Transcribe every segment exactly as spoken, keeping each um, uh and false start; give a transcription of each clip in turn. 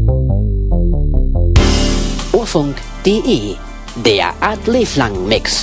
Urfunk punkt de, der Art Leblang Mix.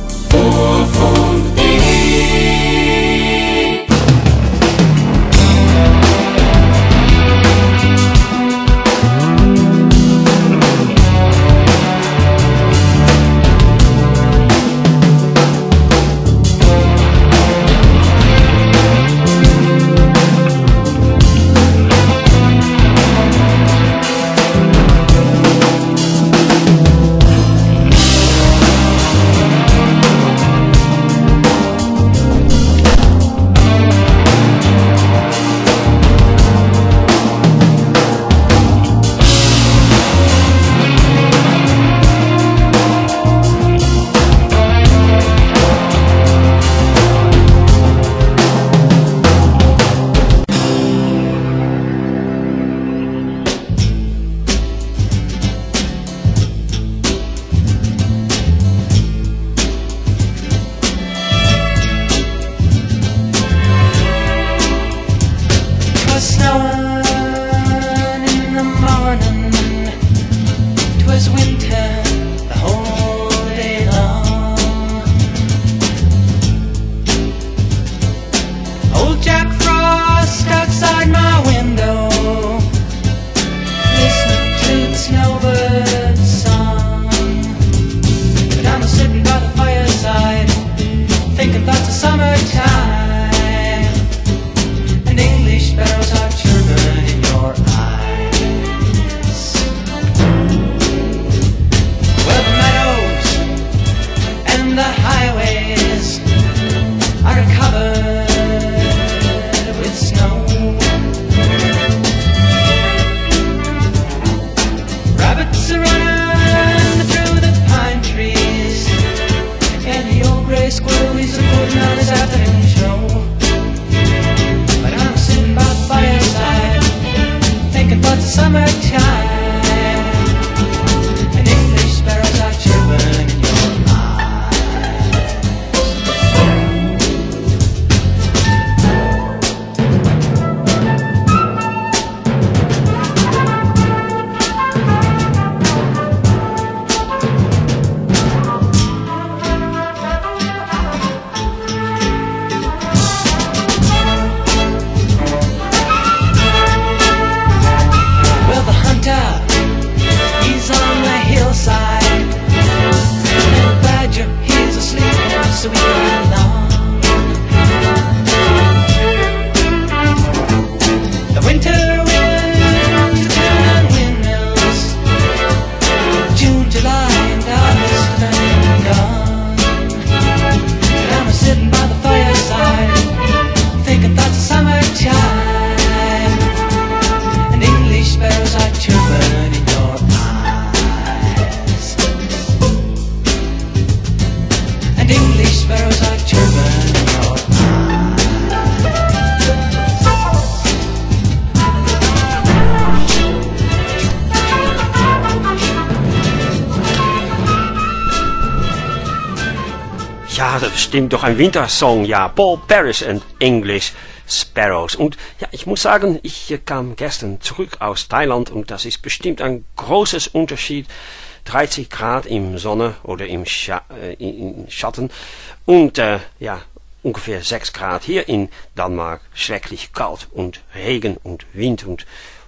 Ja, das stimmt doch, ein Wintersong, ja, Paul Parrish and English Sparrows. Und ja, ich muss sagen, ich kam gestern zurück aus Thailand und das ist bestimmt ein großes Unterschied. dreißig Grad im Sonne oder im, Scha äh, im Schatten und äh, ja, ungefähr sechs Grad hier in Dänemark, schrecklich kalt und Regen und Wind und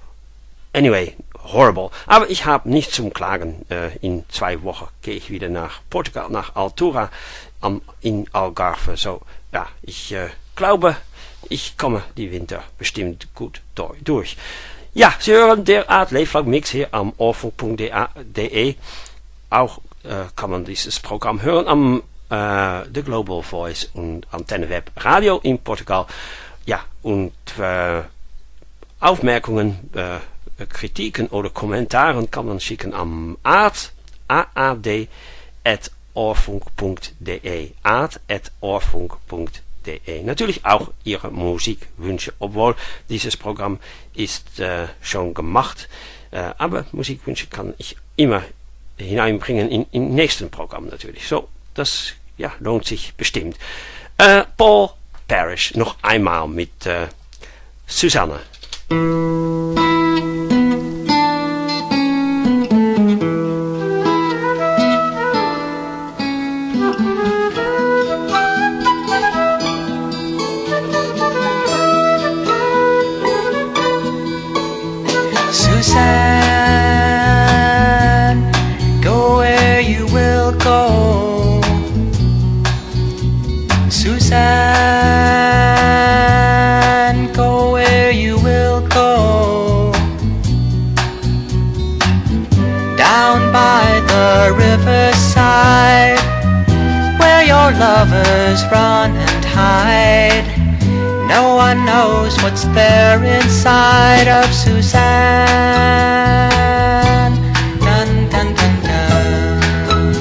anyway, horrible. Aber ich habe nicht zum Klagen. Äh, in zwei Wochen gehe ich wieder nach Portugal, nach Altura am, in Algarve. So, ja, ich äh, glaube, ich komme die Winter bestimmt gut durch. Ja, Sie hören der Art Leblang Mix hier am urfunk punkt de. Auch äh, kann man dieses Programm hören am äh, The Global Voice und Antenne Web Radio in Portugal. Ja, und äh, Aufmerkungen, äh, Kritiken oder Kommentaren kann man schicken am aad, A A D, at urfunk punkt de, aad at urfunk punkt de. Natürlich auch Ihre Musikwünsche, obwohl dieses Programm ist äh, schon gemacht, äh, aber Musikwünsche kann ich immer hineinbringen in im nächsten Programm natürlich. So, das ja, lohnt sich bestimmt. Äh, Paul Parrish noch einmal mit äh, Susanne. Suzanne, go where you will go. Suzanne, go where you will go. Down by the riverside, where your lovers run and hide. No one knows what's there inside of Suzanne. Dun, dun, dun, dun.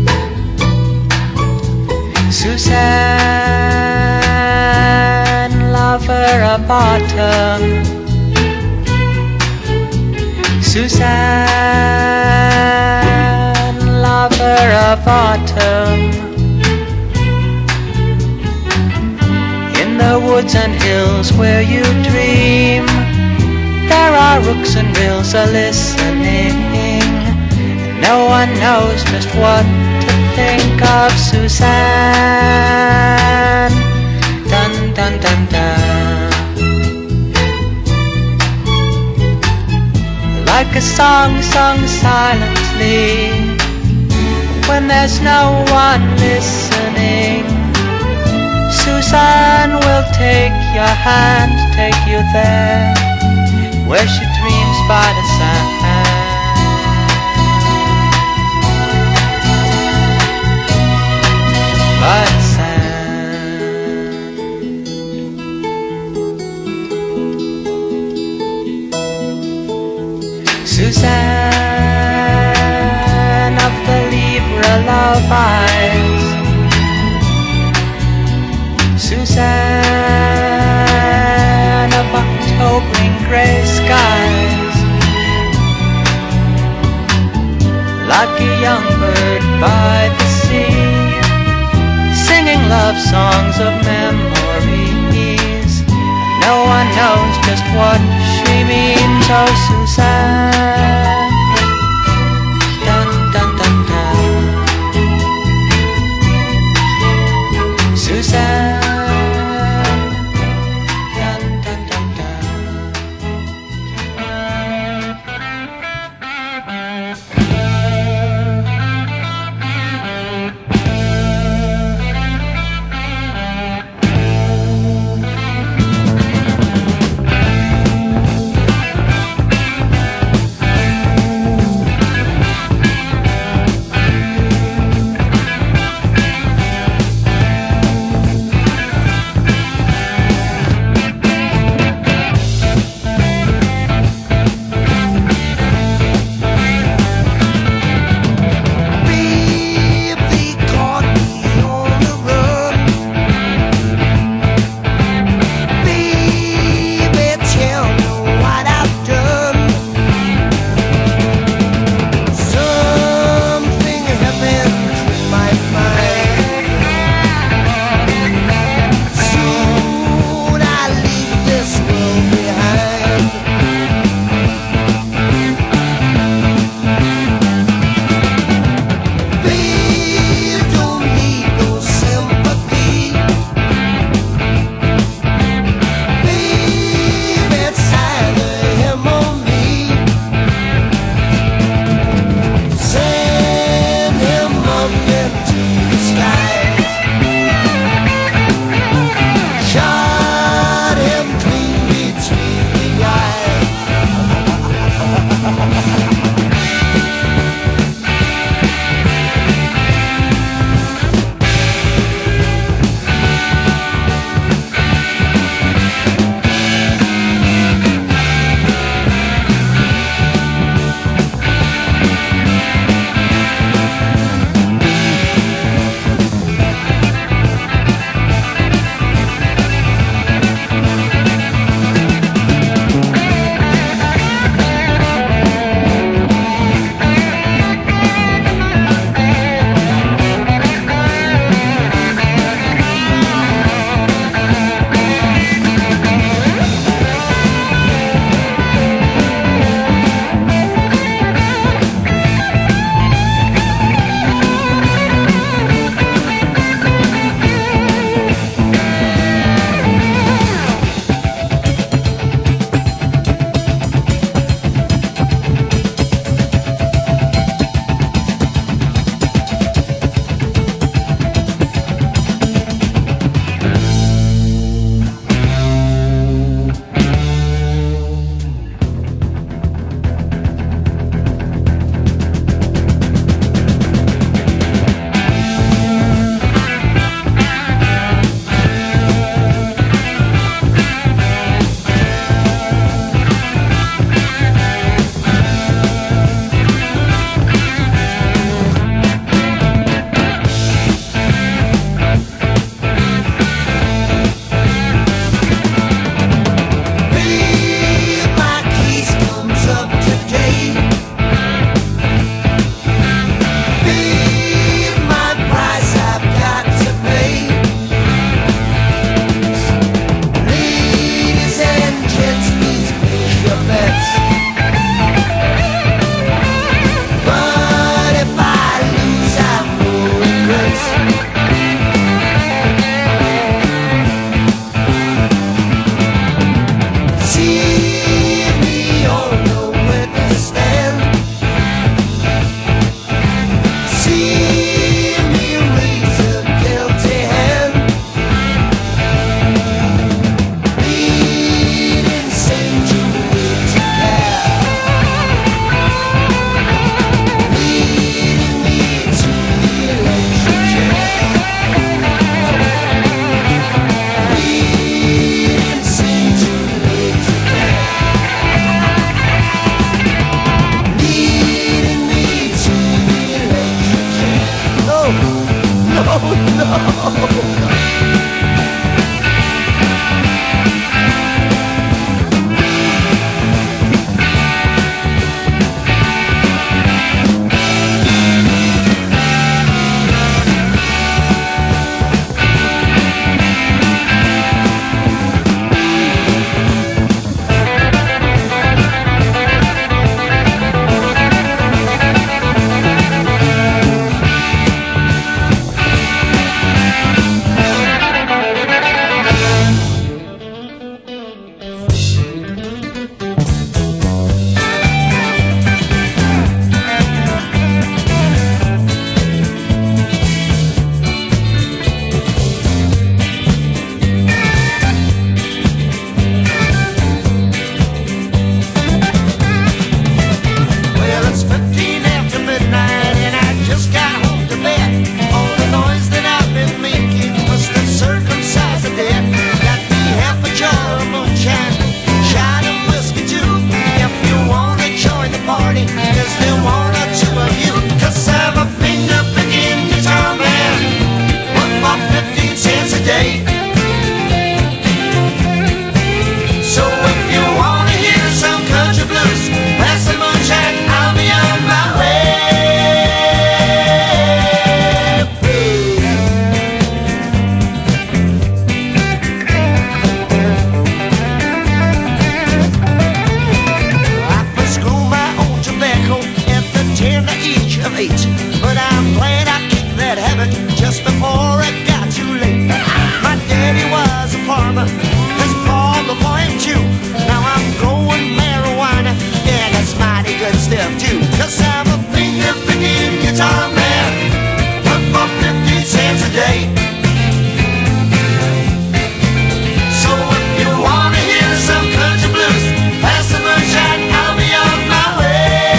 Suzanne, lover a bottom. Suzanne, lover a bottom. In the woods and hills where you dream, there are rooks and rills a-listening, and no one knows just what to think of Suzanne. Dun, dun, dun, dun. Like a song sung silently when there's no one listening, Suzanne will take your hand, take you there, where she dreams by the sand. By the sand. Suzanne of the Libra love eyes, Suzanne of Octobering grey skies, like a young bird by the sea, singing love songs of memories. No one knows just what she means, oh Suzanne. Dun, dun, dun, dun. Suzanne. good stuff too. Cause I'm a finger picking guitar man, work for fifty cents a day. So if you wanna hear some country blues, pass the moonshine, I'll be on my way.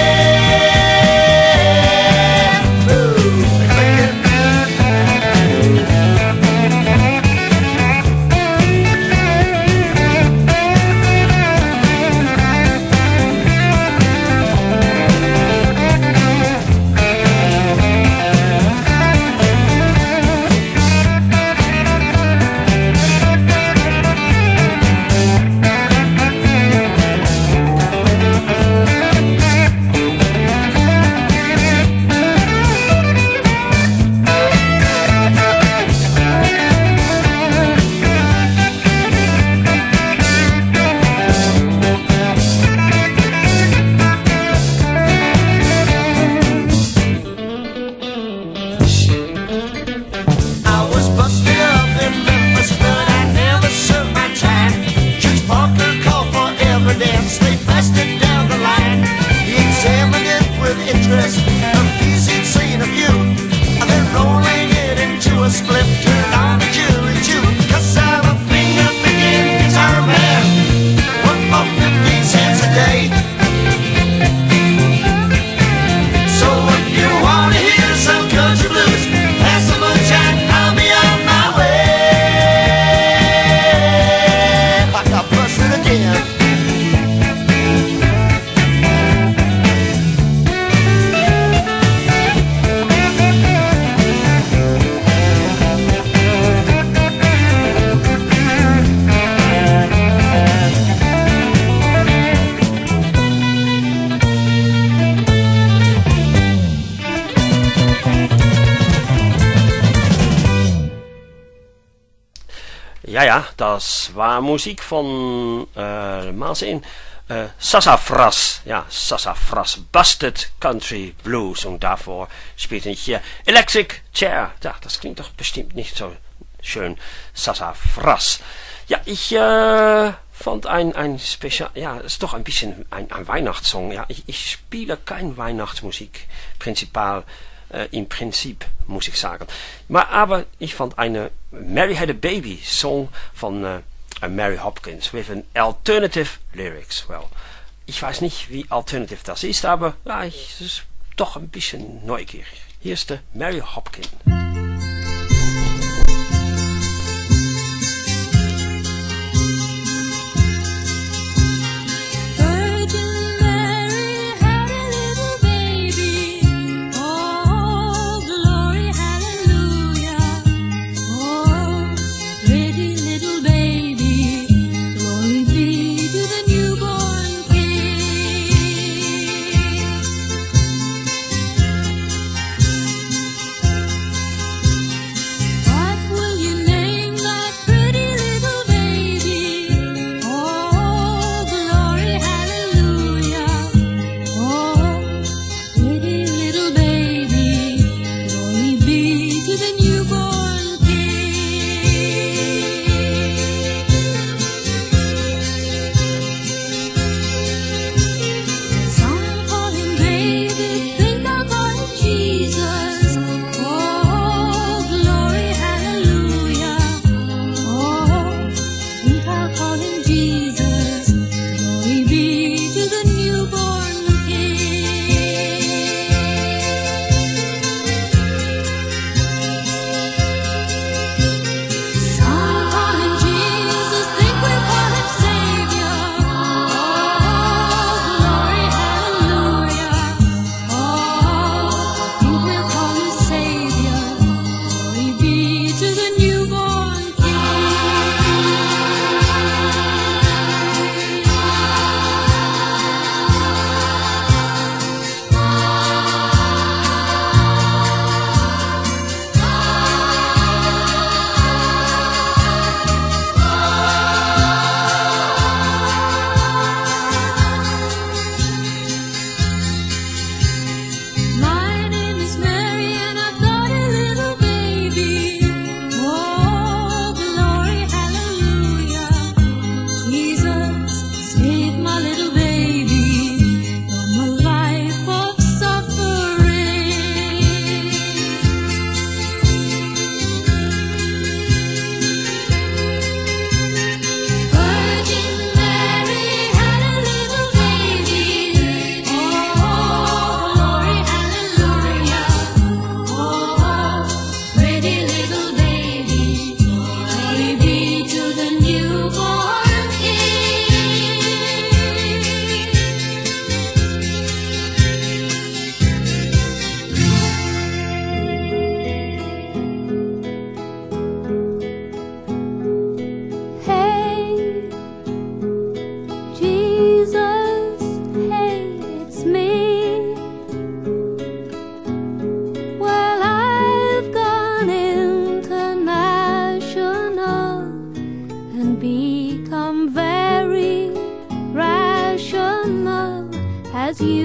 Ja, ja, das war Musik von, äh, mal sehen, äh, Sassafras, ja, Sassafras, Busted Country Blues, und davor spielte ich hier Electric Chair, ja, das klingt doch bestimmt nicht so schön, Sassafras. Ja, ich, äh, fand ein, ein Spezial, ja, ist doch ein bisschen ein, ein Weihnachtssong, ja, ich, ich spiele kein Weihnachtsmusik, prinzipal, äh, im Prinzip, muss ich sagen. Maar, aber ich fand eine Mary Had a Baby Song von äh, Mary Hopkins with an alternative lyrics. Well, ich weiß nicht, wie alternative das ist, aber ja, ich ist doch ein bisschen neugierig. Hier ist der Mary Hopkins.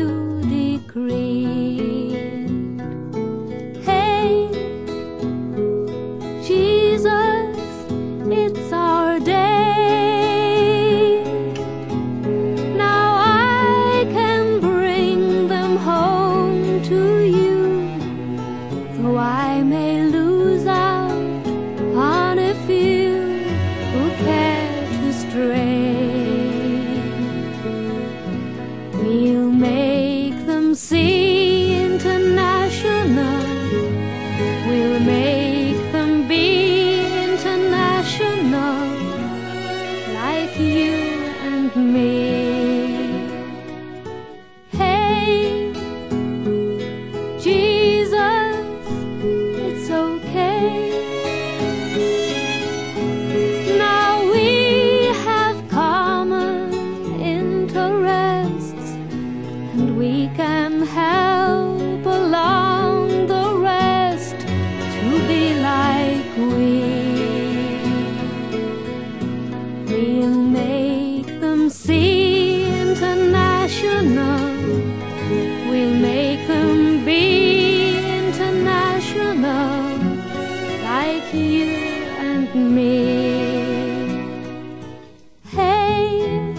you decreed. Hey, Jesus, it's our day. Now I can bring them home to you, though I may lose out on a few who care to stray. We'll make them see international. We'll make them be international, like you and me. Hey, Jesus, it's okay. Now we have common interests, and we can help along the rest to be like we. We'll make them see international. We'll make them be international, like you and me. Hey,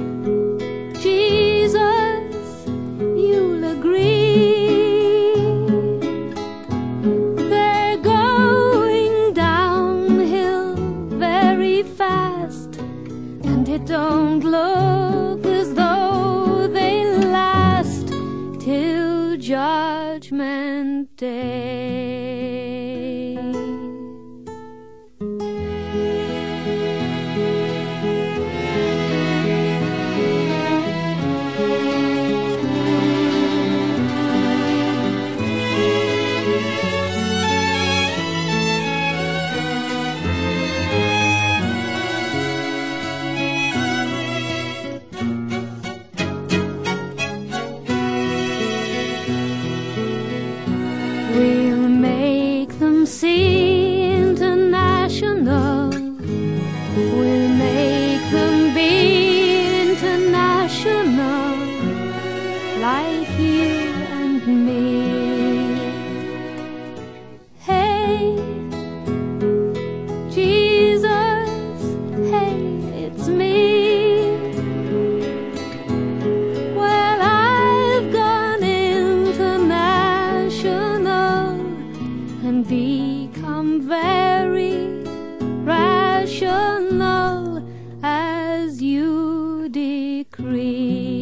Jesus, you'll agree. They're going downhill very fast, and it don't look as though they last till Judgment Day. We'll make them see international. We'll make them be international, like you and me. Hey, Jesus, hey, it's me. Well, I've gone international and become very rational, as you decree.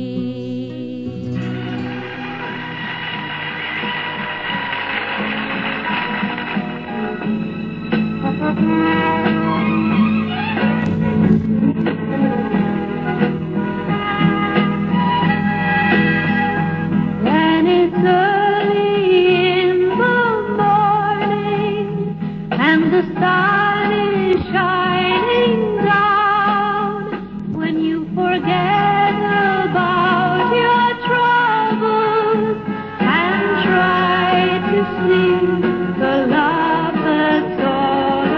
When it's early in the morning and the sun is shining down, when you forget about your troubles and try to see the love that's all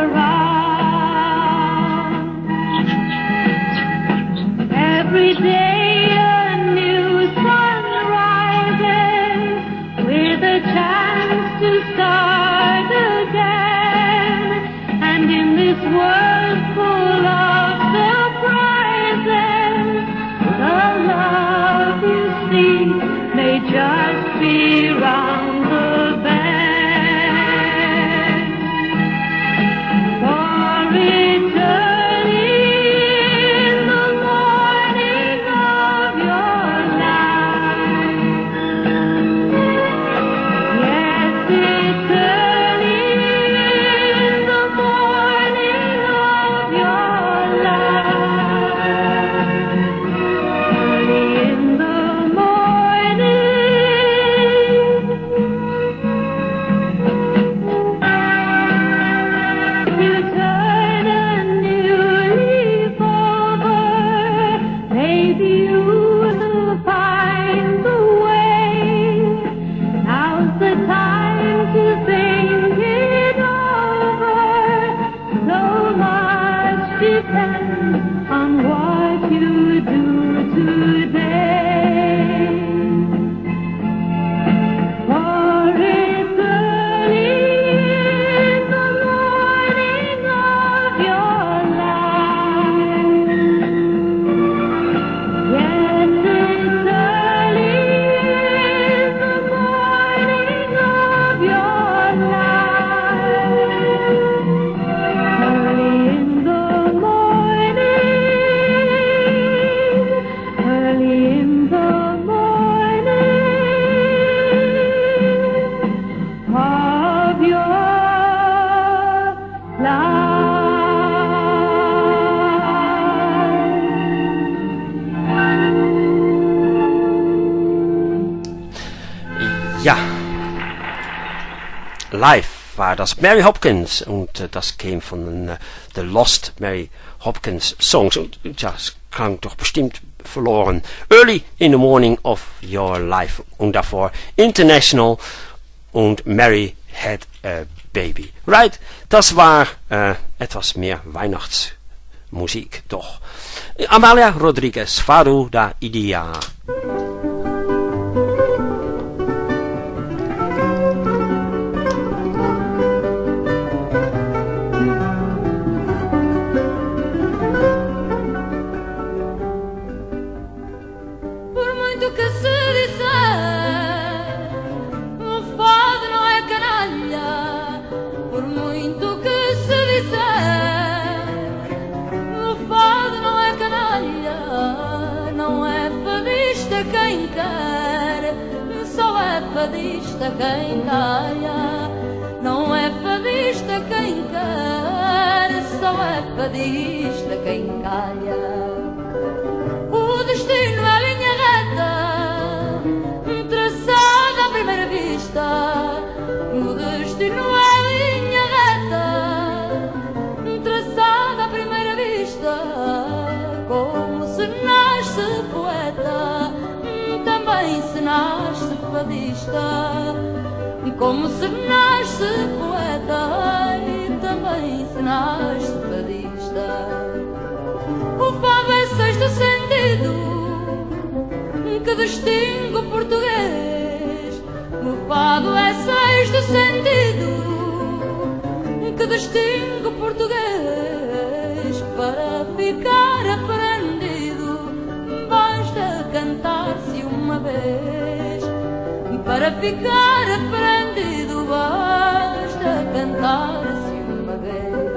around. Every day a new sun rises with a chance to start again, and in this world full of surprises, the love you see may just be round the bend. For it's early in the morning of your life. Yes, it's early in the morning of your life. Early in the morning Ja, live war das Mary Hopkins und äh, das käme von äh, The Lost Mary Hopkins Songs und ja, es klang doch bestimmt verloren. Early in the Morning of Your Life und davor International und Mary Had a Baby. Right, das war äh, etwas mehr Weihnachtsmusik doch. Amalia Rodriguez, Fado da Idia. Fadista quem calha, não é fadista quem quer, só é fadista quem calha. O destino é linha reta, traçada à primeira vista. O destino é linha reta, traçada à primeira vista. Como se nasce poeta, também se nasce fadista, como se nasce poeta e também se nasce fadista. O fado é sexto sentido que distingue o português. O fado é sexto sentido que distingue o português. Para ficar aprendido basta cantar-se uma vez. Para ficar aprendido basta cantar-se uma vez.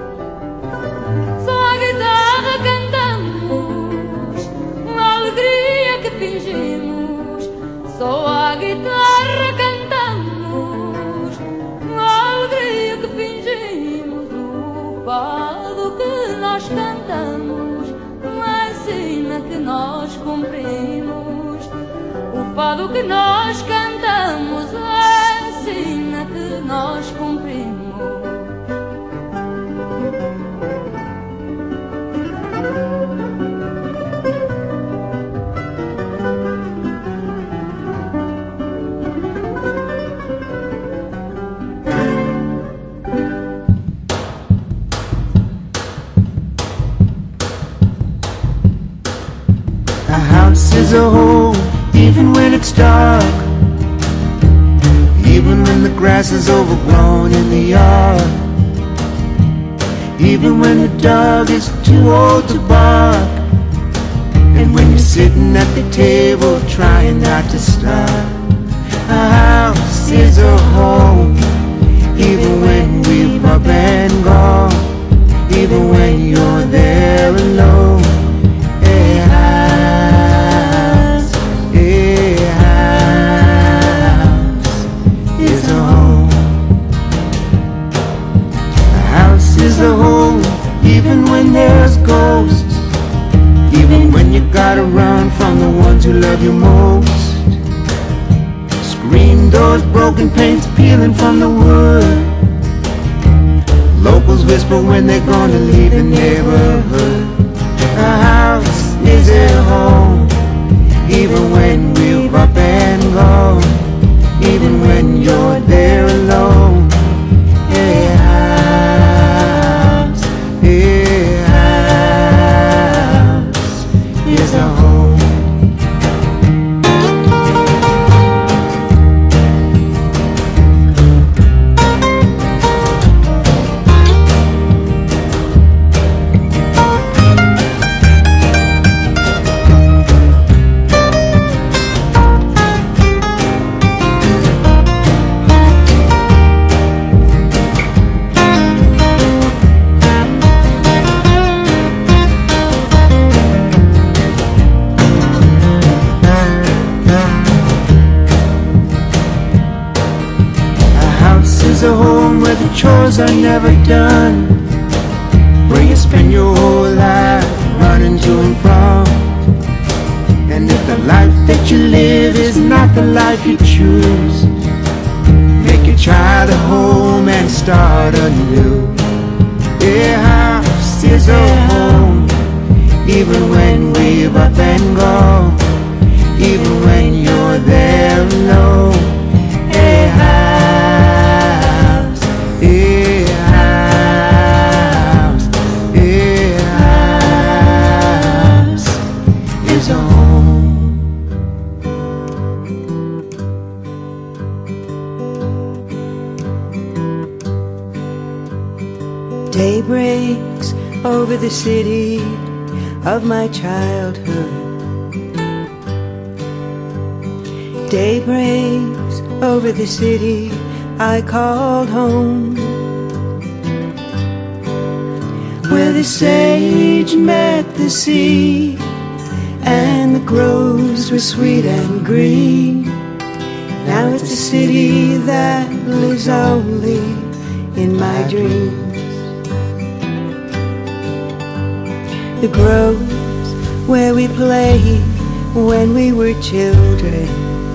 Só a guitarra cantamos a alegria que fingimos. Só a guitarra cantamos a alegria que fingimos. O fado que nós cantamos é a sina que nós cumprimos. O fado que nós cantamos é a sina que nós cumprimos. A house is a home even when it's dark, even when the grass is overgrown in the yard, even when the dog is too old to bark, and when you're sitting at the table trying not to starve. A house is a home even when we've up and gone, even when you're there alone. Is a home even when there's ghosts, even when you gotta run from the ones who love you most. Screen doors, broken paints peeling from the wood. Locals whisper when they're gonna leave the neighborhood. A house is a home even when we've up and gone, even when you're there alone. Yeah. A home. A home where the chores are never done, where you spend your whole life running to and from. And if the life that you live is not the life you choose, a home and start anew. A house is a home, even when we've up and gone, even when you're there alone. A house, a house, a house is a home. Day breaks over the city of my childhood. Day breaks over the city I called home, where the sage met the sea and the groves were sweet and green. Now it's a city that lives only in my dreams. The groves where we played when we were children.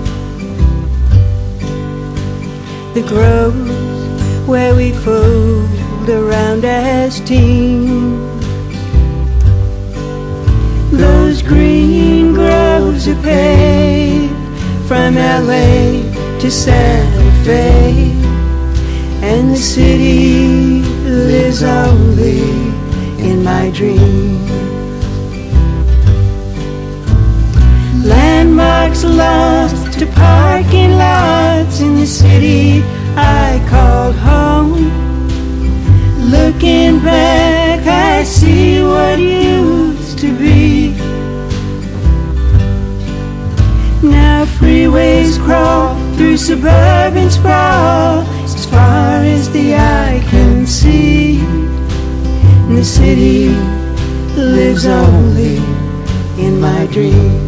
The groves where we fooled around as teens. Those green groves are paved from L A to Santa Fe, and the city lives only in my dreams. Landmarks lost to parking lots in the city I called home. Looking back, I see what used to be. Now freeways crawl through suburban sprawl as far as the eye can see. And the city lives only in my dreams.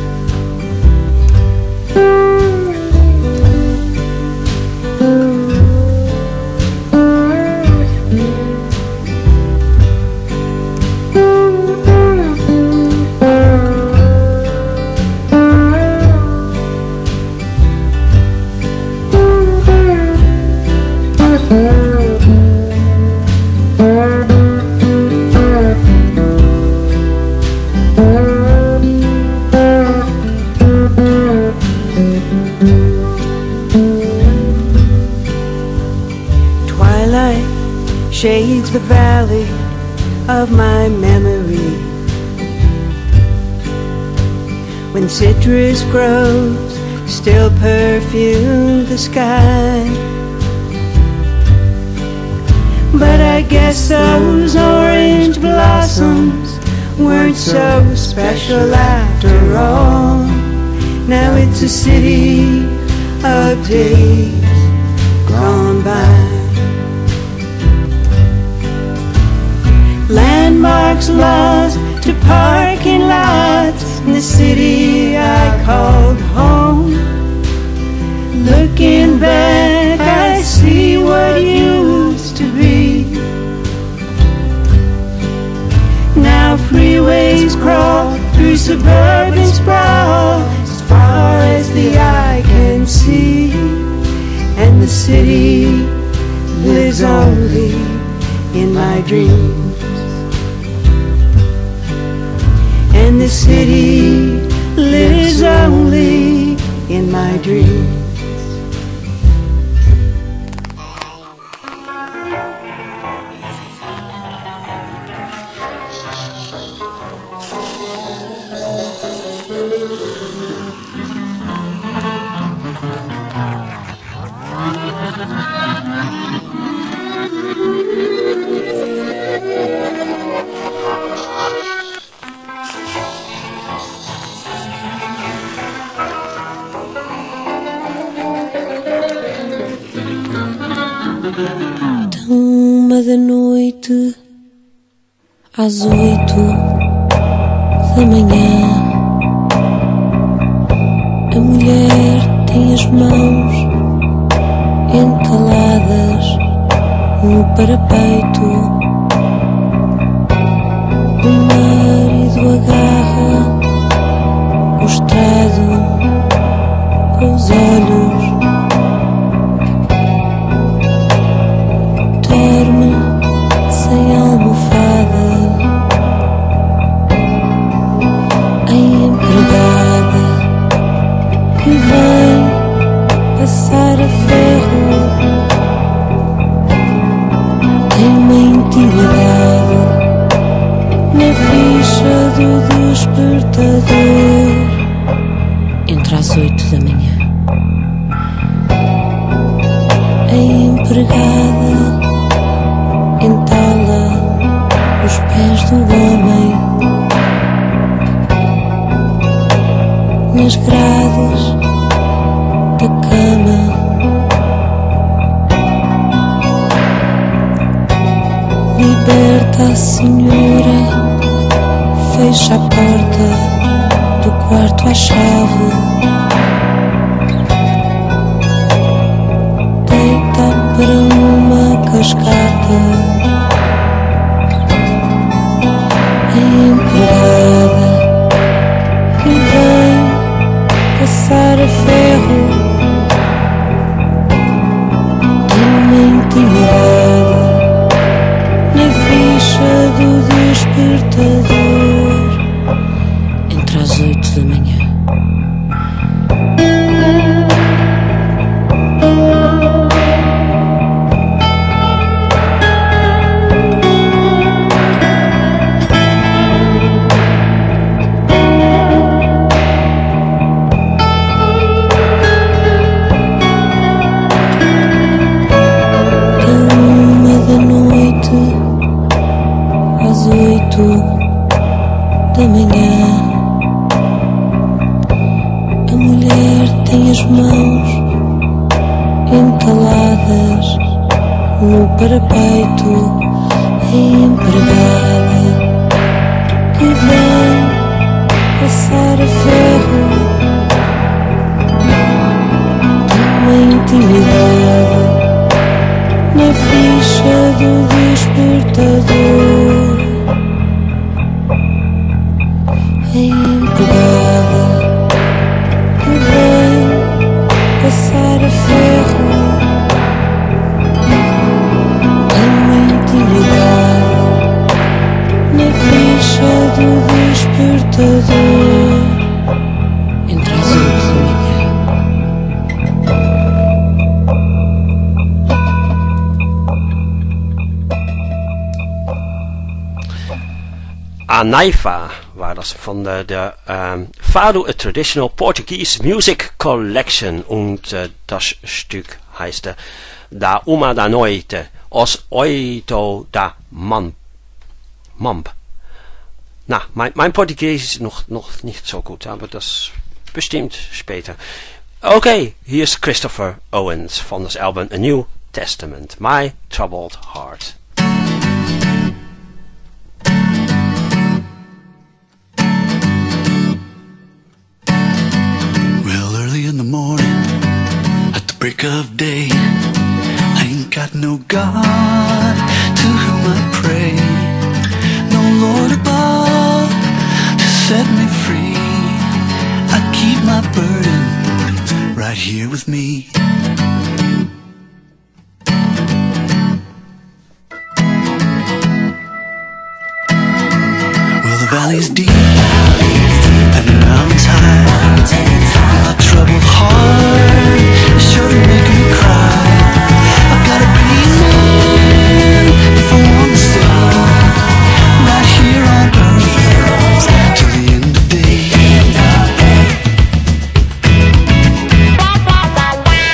Shades the valley of my memory, when citrus groves still perfume the sky. But I guess those orange blossoms weren't so special after all. Now it's a city of days gone by. Landmarks lost to parking lots in the city I called home. Looking back, I see what used to be. Now freeways crawl through suburban sprawl as far as the eye can see, and the city lives only in my dreams. And the city lives only in my dreams. Uma da noite às oito da manhã, a mulher tem as mãos entaladas no parapeito. O marido agarra o estrado com os olhos. passar a ferro. Tem uma intimidade na ficha do despertador. Entre as oito da manhã, a empregada entala os pés do homem nas grades da cama. Liberta a senhora, fecha a porta do quarto à chave, deita para uma cascata. A empregada que vem passar a ferro tem uma intimidade na ficha do despertador. Entre as oito da manhã. Da manhã, a mulher tem as mãos entaladas no parapeito. A empregada que vem passar a ferro tem uma intimidade na ficha do despertador. A empregada que vem passar a ferro tem uma intimidade na ficha do despertador. Entre as oito da manhã. Anaifa war das von der, der ähm, Fado, a Traditional Portuguese Music Collection, und äh, das Stück heißt äh, Da Uma da Noite, Os Oito da Mamp. Mamp. Na, mein, mein Portugies ist noch, noch nicht so gut, aber das bestimmt später. Okay, hier ist Christopher Owens von das Album A New Testament, My Troubled Heart. In the morning, at the break of day, I ain't got no God to whom I pray, no Lord above to set me free. I keep my burdens right here with me. Well, the valley's deep and the mountain's high. My troubled heart is sure to make me cry. I've gotta be man if I want to stay right here on earth till the end of day.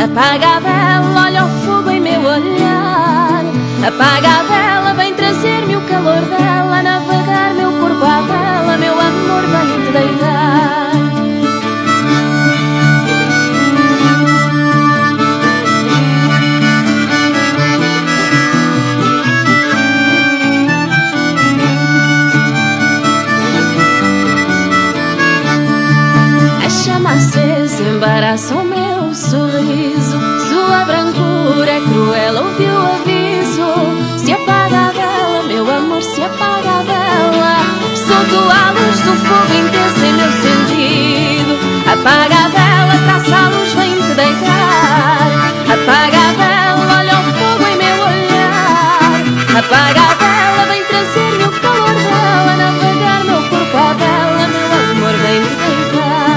Apaga a vela, olha o fogo em meu olhar. Apaga a vela, vem trazer-me o calor dela. Navegar meu corpo à vela, meu amor, vem te deitar. A chama acesa embaraça o meu sorriso. Sua brancura é cruel, ouviu o aviso. Se apaga a vela, meu amor, se apaga a vela. Solto a luz do fogo intenso em meu sentido. Apaga a vela, traça a luz, vem te deitar. Apaga a vela, olha o fogo em meu olhar. Apaga a vela, vem trazer-me o calor dela. Navegar meu corpo à vela, meu amor, vem te deitar.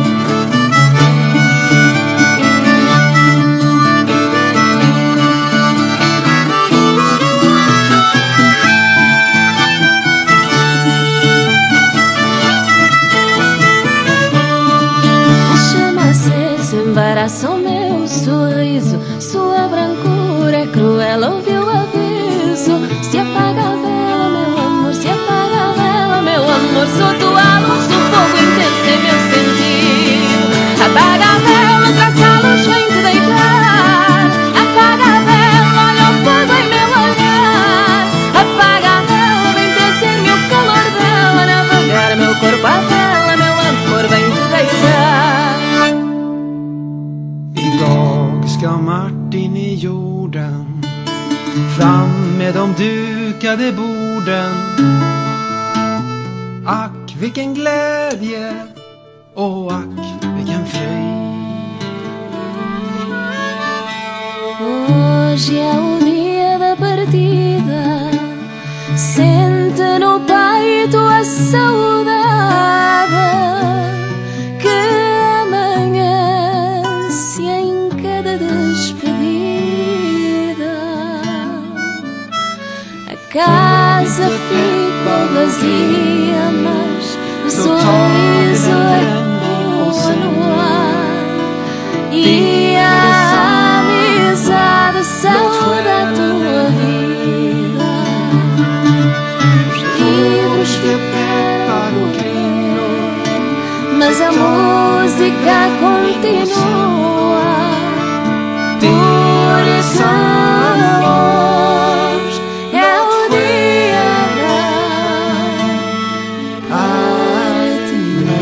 Embaraça o meu sorriso. Sua brancura é cruel, ouviu o aviso. Se apaga a vela, meu amor, se apaga a vela, meu amor. Solto a luz do fogo intenso em meu sentido. Apaga a vela, traça a luz, vem te deitar. Apaga a vela, olha o fogo em meu olhar. Apaga a vela, vem trazer-me o calor dela. Navegar meu corpo à vela, meu amor, vem te deitar. Idag ska Martin i jorden, fram med de dukade borden. Ack vilken glädje, och ack vilken fröjd. Hoje é o dia da partida. Sente no peito a saudade que amanhece em cada despedida. A casa fica vazia, mas o sorriso ecoa no ar. E a amizade saúda a tua vida. Os livros ficam no caminho, mas a música continua. Por isso hoje é o dia da partida.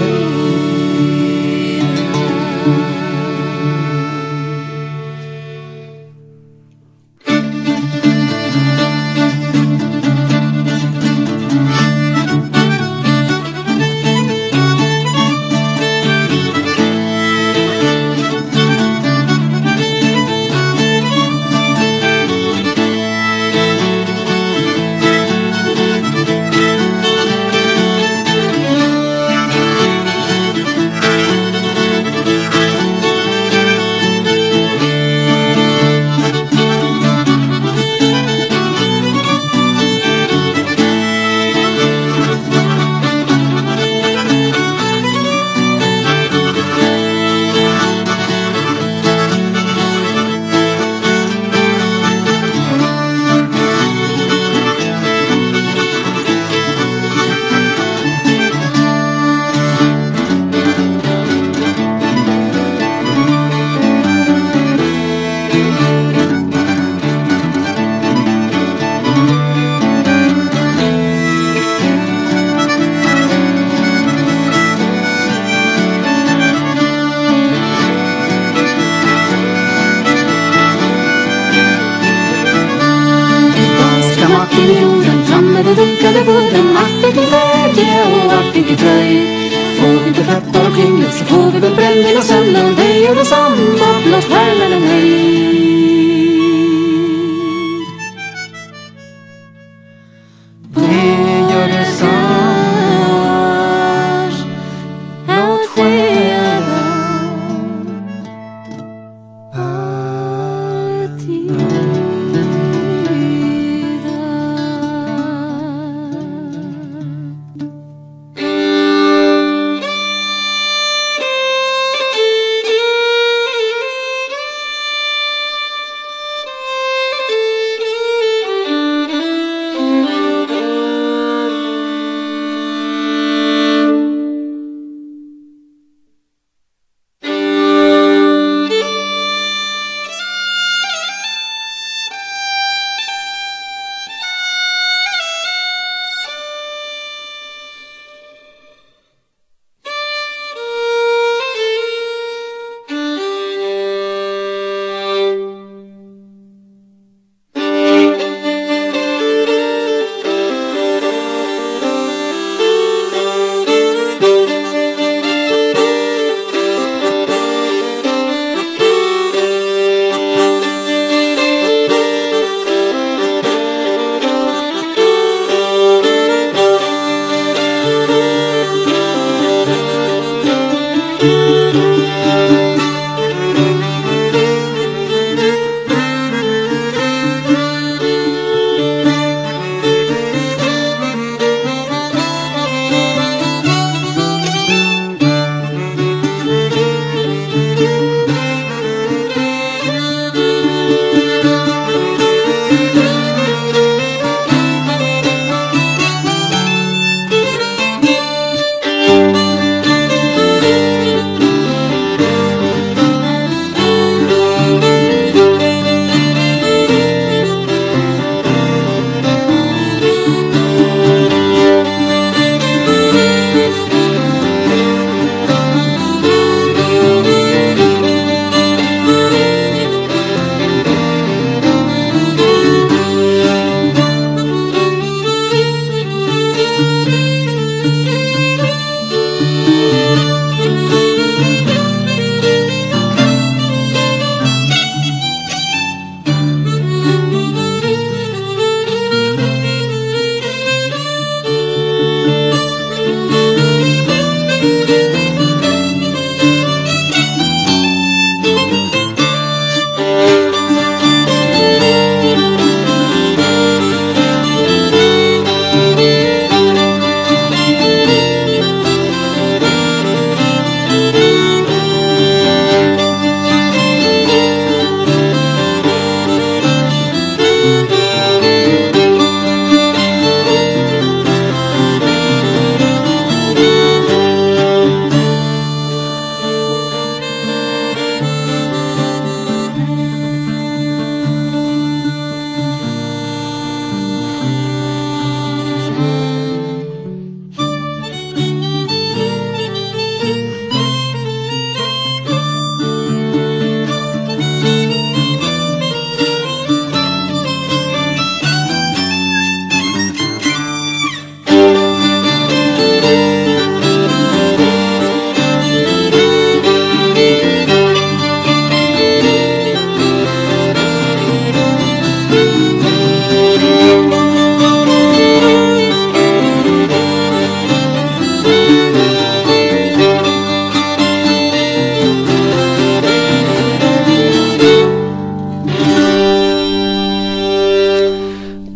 dunkade borden, ack vilken glädje och ack vilken fröjd. Får vi inte fläppar omkring oss så får vi väl bränning och sömn, och det gör detsamma, blott skärmen en höjd. Det gör detsamma, blott skärmen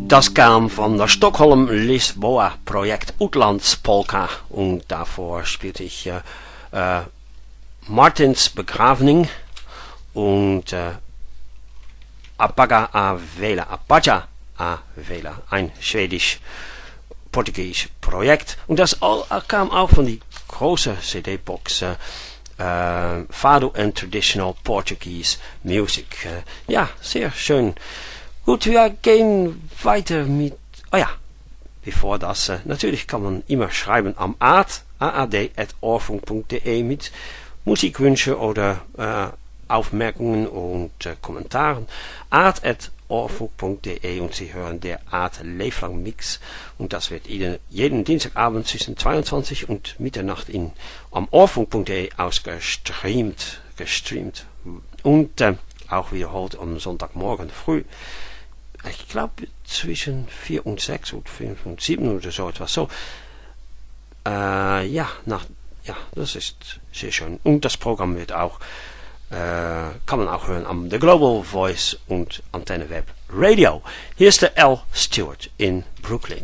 Das kam von der Stockholm-Lisboa-Projekt Utlandspolka und davor spielte ich äh, äh, Martins Begravning und äh, Apaga a Vela, Apaga a Vela, ein schwedisch-portugiesisch Projekt. Und das all, kam auch von die große C D-Box äh, äh, Fado and Traditional Portuguese Music. Äh, ja, sehr schön. Gut, wir gehen weiter mit, oh ja, bevor das, äh, natürlich kann man immer schreiben am aad, aad at ohrfunk punkt de mit Musikwünsche oder äh, Aufmerkungen und äh, Kommentaren. aad at ohrfunk punkt de und Sie hören der Aad Leeflang Mix und das wird jeden, jeden Dienstagabend zwischen zweiundzwanzig und Mitternacht in, am ohrfunk punkt de ausgestreamt gestreamt und äh, auch wiederholt am Sonntagmorgen früh. Ich glaube zwischen vier und sechs und fünf und sieben oder so etwas. So, äh, ja, nach, ja, das ist sehr schön. Und das Programm wird auch, äh, kann man auch hören am The Global Voice und Antenne Web Radio. Hier ist der Al Stewart in Brooklyn.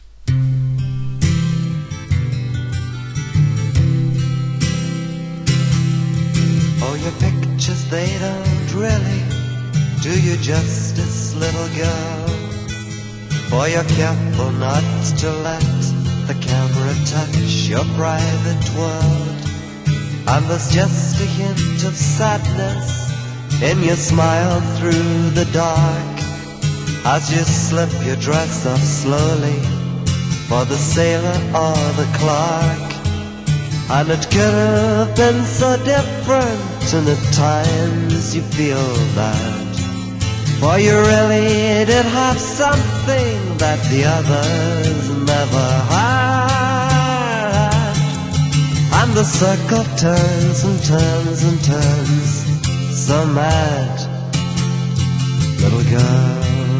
Oh, your pictures, they don't really do you justice, little girl, for you're careful not to let the camera touch your private world. And there's just a hint of sadness in your smile through the dark as you slip your dress off slowly for the sailor or the clerk. And it could have been so different, and at times you feel that, for you really did have something that the others never had. And the circle turns and turns and turns, so mad, little girl.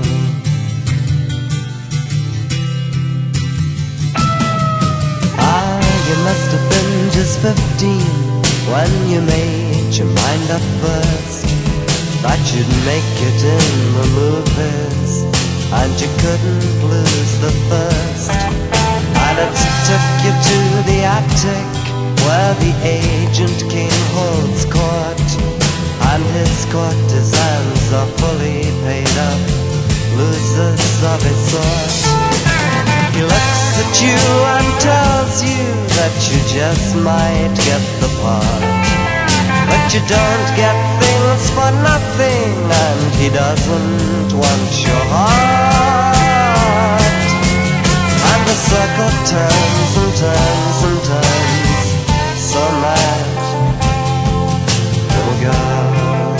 Ah, you must have been just fifteen when you made your mind up first that you'd make it in the movies, and you couldn't lose the first. And it took you to the attic where the agent king holds court, and his courtesans are fully paid up, losers of his sort. He looks at you and tells you that you just might get the part, but you don't get things for nothing, and he doesn't want your heart. And the circle turns and turns and turns, so mad, little girl.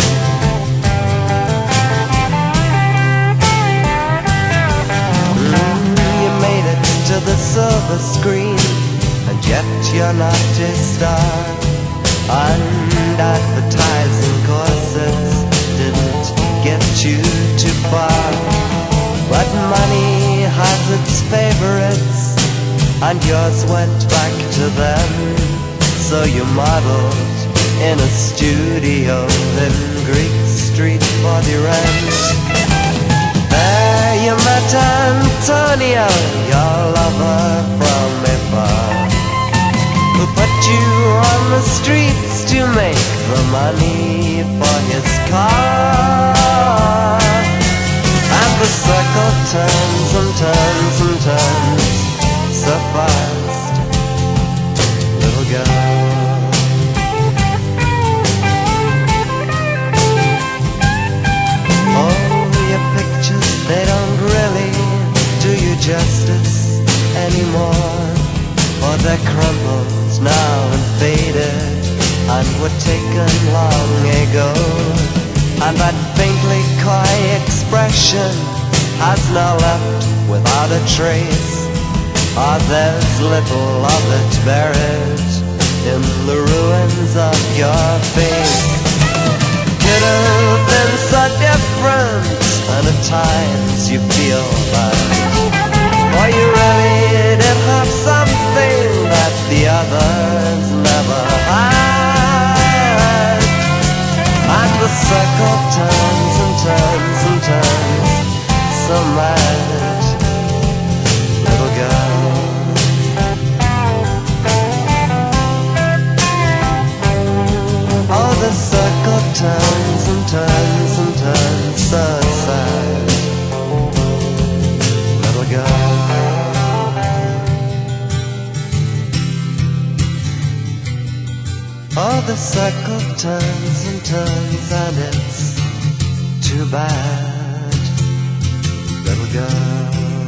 Mm, you made it to the silver screen, and yet you're not a star. And advertising courses didn't get you too far, but money has its favorites, and yours went back to them. So you modeled in a studio in Greek Street for the rent. There you met Antonio, your lover from afar, who put you on the streets to make the money for his car. And the circle turns and turns and turns, so fast, little girl. Oh, your pictures, they don't really do you justice anymore, for they're crumpled now and faded, and were taken long ago. And that faintly coy expression has now left without a trace. Ah, there's little of it buried in the ruins of your face. Could have been so different, and at times you feel bad, for you really did have something that the others never had. And the circle turns and turns and turns, so mad, the circle turns and turns and turns, so sad, little girl. Oh, the circle turns and turns and it's too bad, little girl.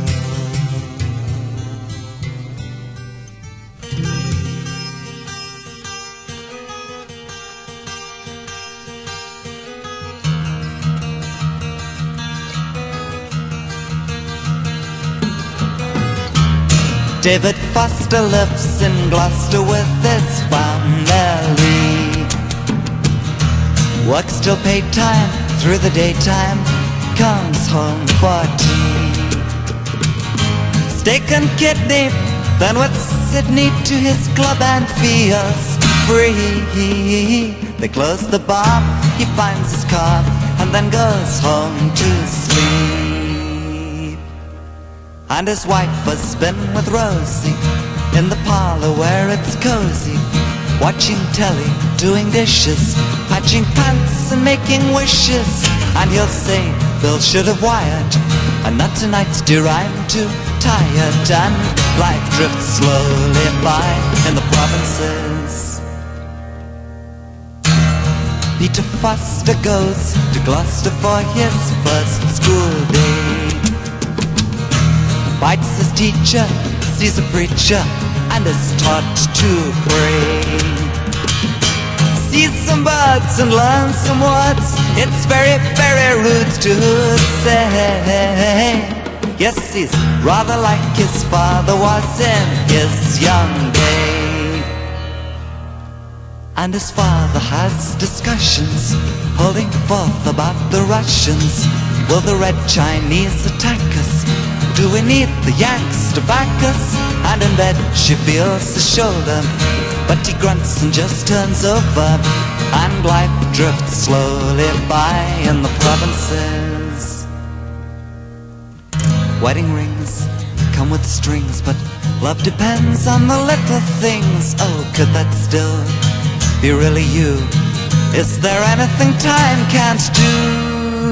David Foster lives in Gloucester with his family. Works till paid time through the daytime, comes home for tea. Steak and kidney, then with Sydney to his club and feels free. They close the bar, he finds his car, and then goes home to sleep. And his wife has been with Rosie in the parlor where it's cozy, watching telly, doing dishes, patching pants and making wishes. And he'll say Bill should have wired, and not tonight, dear, I'm too tired. And life drifts slowly by in the provinces. Peter Foster goes to Gloucester for his first school day. Bites his teacher, sees a preacher, and is taught to pray. Sees some birds and learns some words. It's very, very rude to say. Yes, he's rather like his father was in his young day. And his father has discussions, holding forth about the Russians. Will the Red Chinese attack us? Do we need the Yanks to back us? And in bed she feels his shoulder, but he grunts and just turns over. And life drifts slowly by in the provinces. Wedding rings come with strings, but love depends on the little things. Oh, could that still be really you? Is there anything time can't do?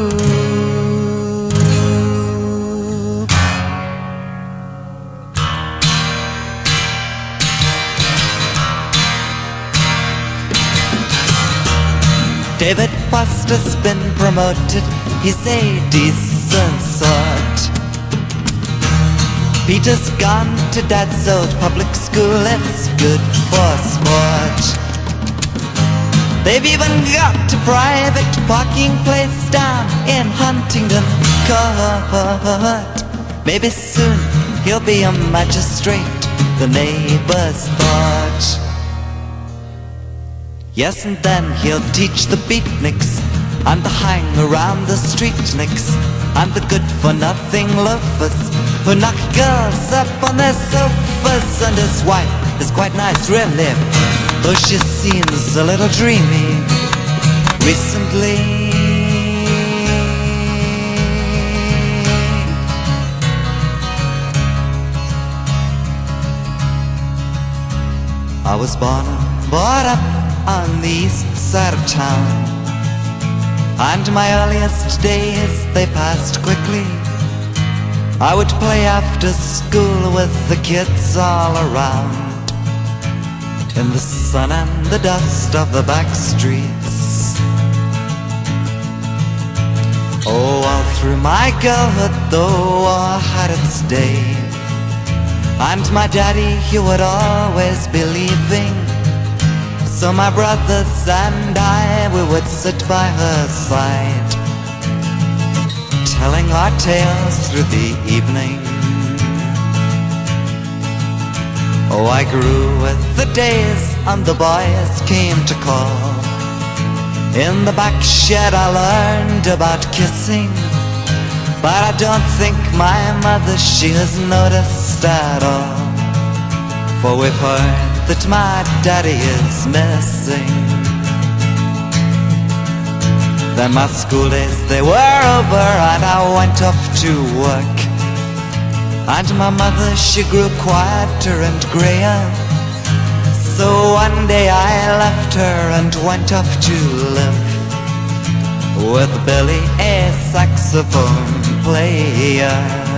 David Foster's been promoted, he's a decent sort. Peter's gone to Dad's old public school, it's good for sport. They've even got a private parking place down in Huntingdon Court. Maybe soon he'll be a magistrate, the neighbors thought. Yes, and then he'll teach the beatniks and the hang around the streetniks and the good-for-nothing loafers who knock girls up on their sofas. And his wife is quite nice, really, though she seems a little dreamy recently. I was born and brought up on the east side of town, and my earliest days, they passed quickly. I would play after school with the kids all around, in the sun and the dust of the back streets. Oh, all through my girlhood, though, I had its day, and my daddy, he would always be leaving. So my brothers and I, we would sit by her side, telling our tales through the evening. Oh, I grew with the days and the boys came to call. In the back shed I learned about kissing, but I don't think my mother, she has noticed at all. For we've heard that my daddy is missing. Then my school days, they were over and I went off to work. And my mother, she grew quieter and grayer. So one day I left her and went off to live with Billy, a saxophone player.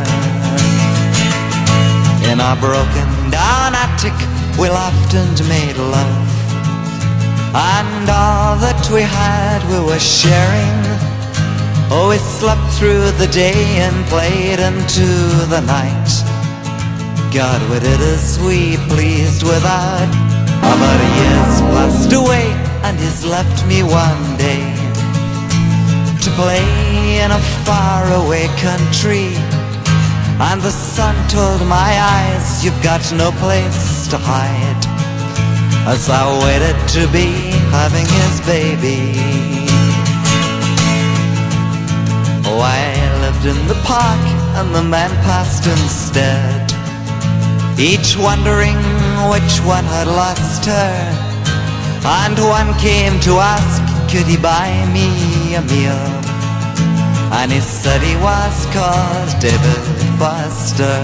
In our broken down attic we laughed and made love, and all that we had we were sharing. Oh, we slept through the day and played into the night. God, we did as we pleased without. About a year's passed away and he's left me one day to play in a faraway country. And the sun told my eyes, you've got no place to hide, as I waited to be having his baby. Oh, I lived in the park and the man passed instead, each wondering which one had lost her. And one came to ask, could he buy me a meal? And he said he was called David Foster.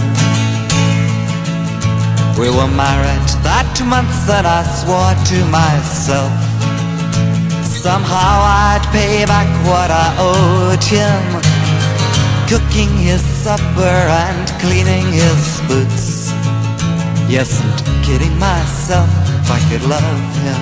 We were married that month and I swore to myself, somehow I'd pay back what I owed him, cooking his supper and cleaning his boots. Yes, and kidding myself if I could love him.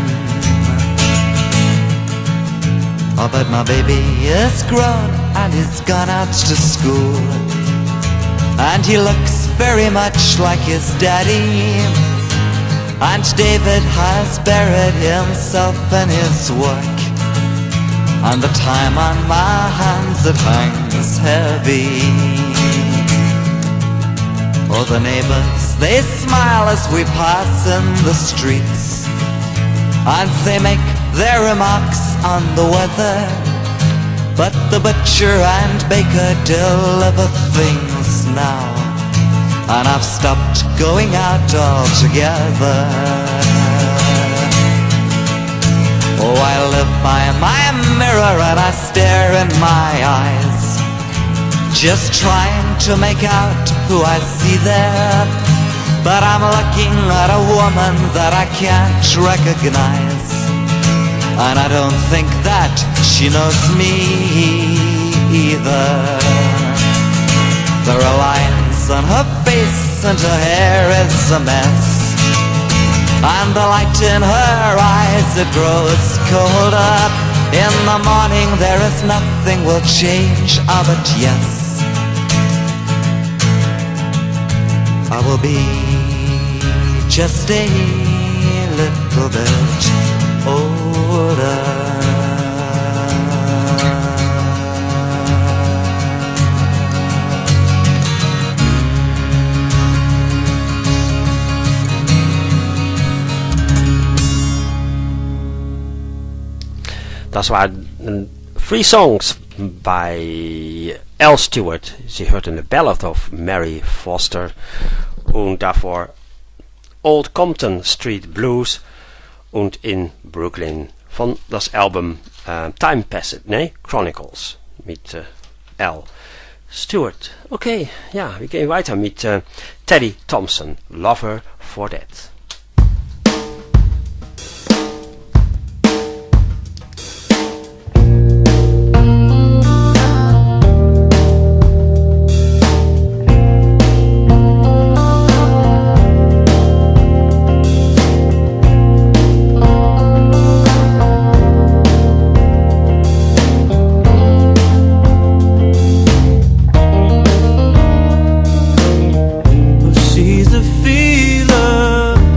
Oh, but my baby is grown and he's gone out to school, and he looks very much like his daddy. And David has buried himself in his work, and the time on my hands it hangs heavy. Oh, the neighbors, they smile as we pass in the streets, and they make their remarks on the weather. But the butcher and baker deliver things now, and I've stopped going out altogether. Oh, I live by my mirror and I stare in my eyes, just trying to make out who I see there. But I'm looking at a woman that I can't recognize, and I don't think that she knows me either. There are lines on her face and her hair is a mess, and the light in her eyes, it grows colder. In the morning there is nothing will change, ah, but yes, I will be just a little bit older. Das waren Three Songs bei Al Stewart. Sie hörten The Ballad of Mary Foster und davor Old Compton Street Blues und In Brooklyn von das Album uh, Time Passed, nee, Chronicles mit uh, Al Stewart. Okay, ja, wir gehen weiter mit uh, Teddy Thompson, Lover for That. She's a feeler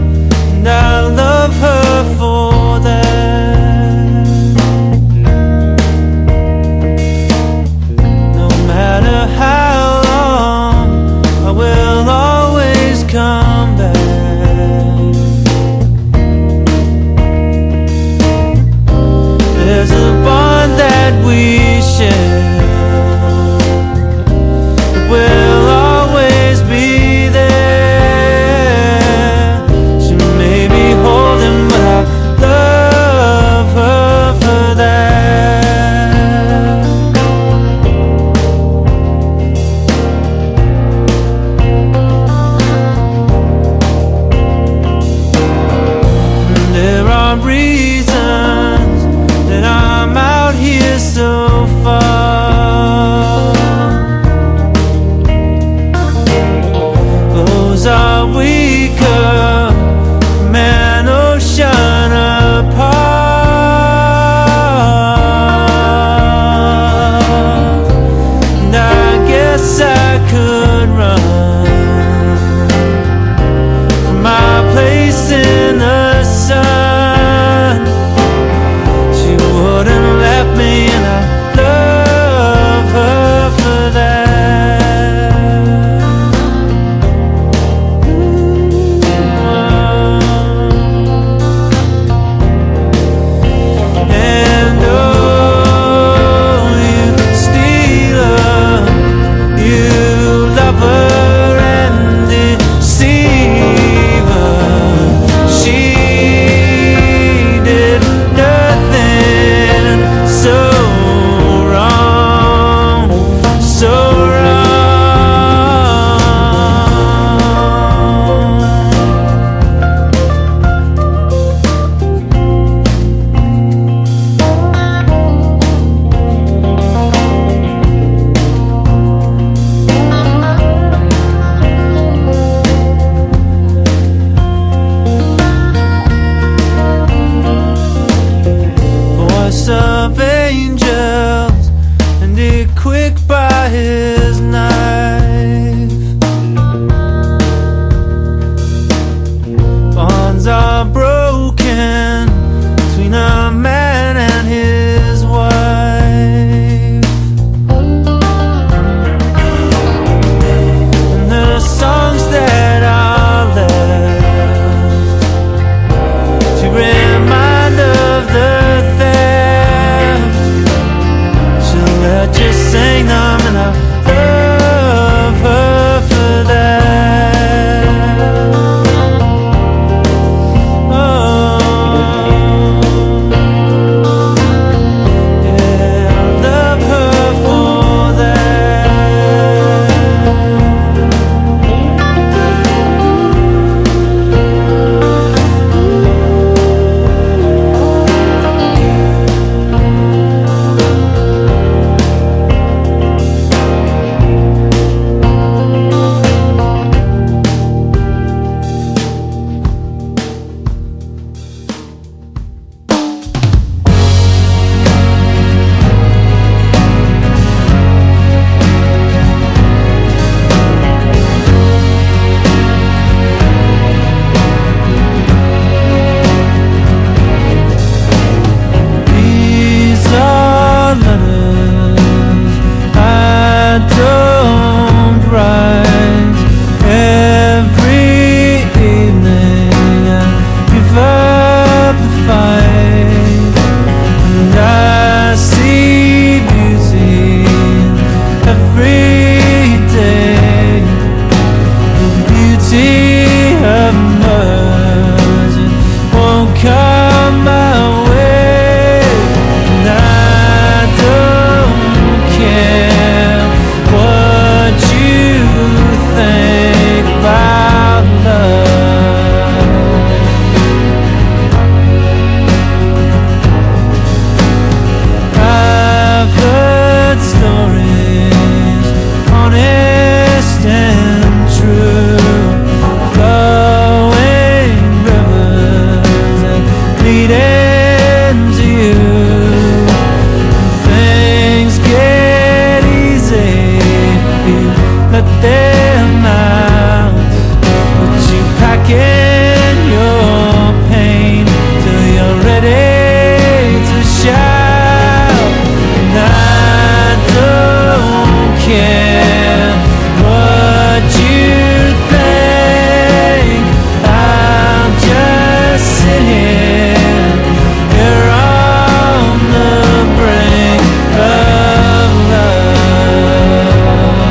I just sang them, and I love her for that. Oh, yeah, I love her for that. These are letters I don't write. Every evening I give up the fight, and I see beauty every day. The beauty of mercy won't come my way, and I don't care what you think about love. I've heard stories, honest and true, flowing rivers that lead into you. Things get easy if you let them out, but you pack in your pain till you're ready to shout. And I don't care what you think, I'll just sit here, here on the brink of love.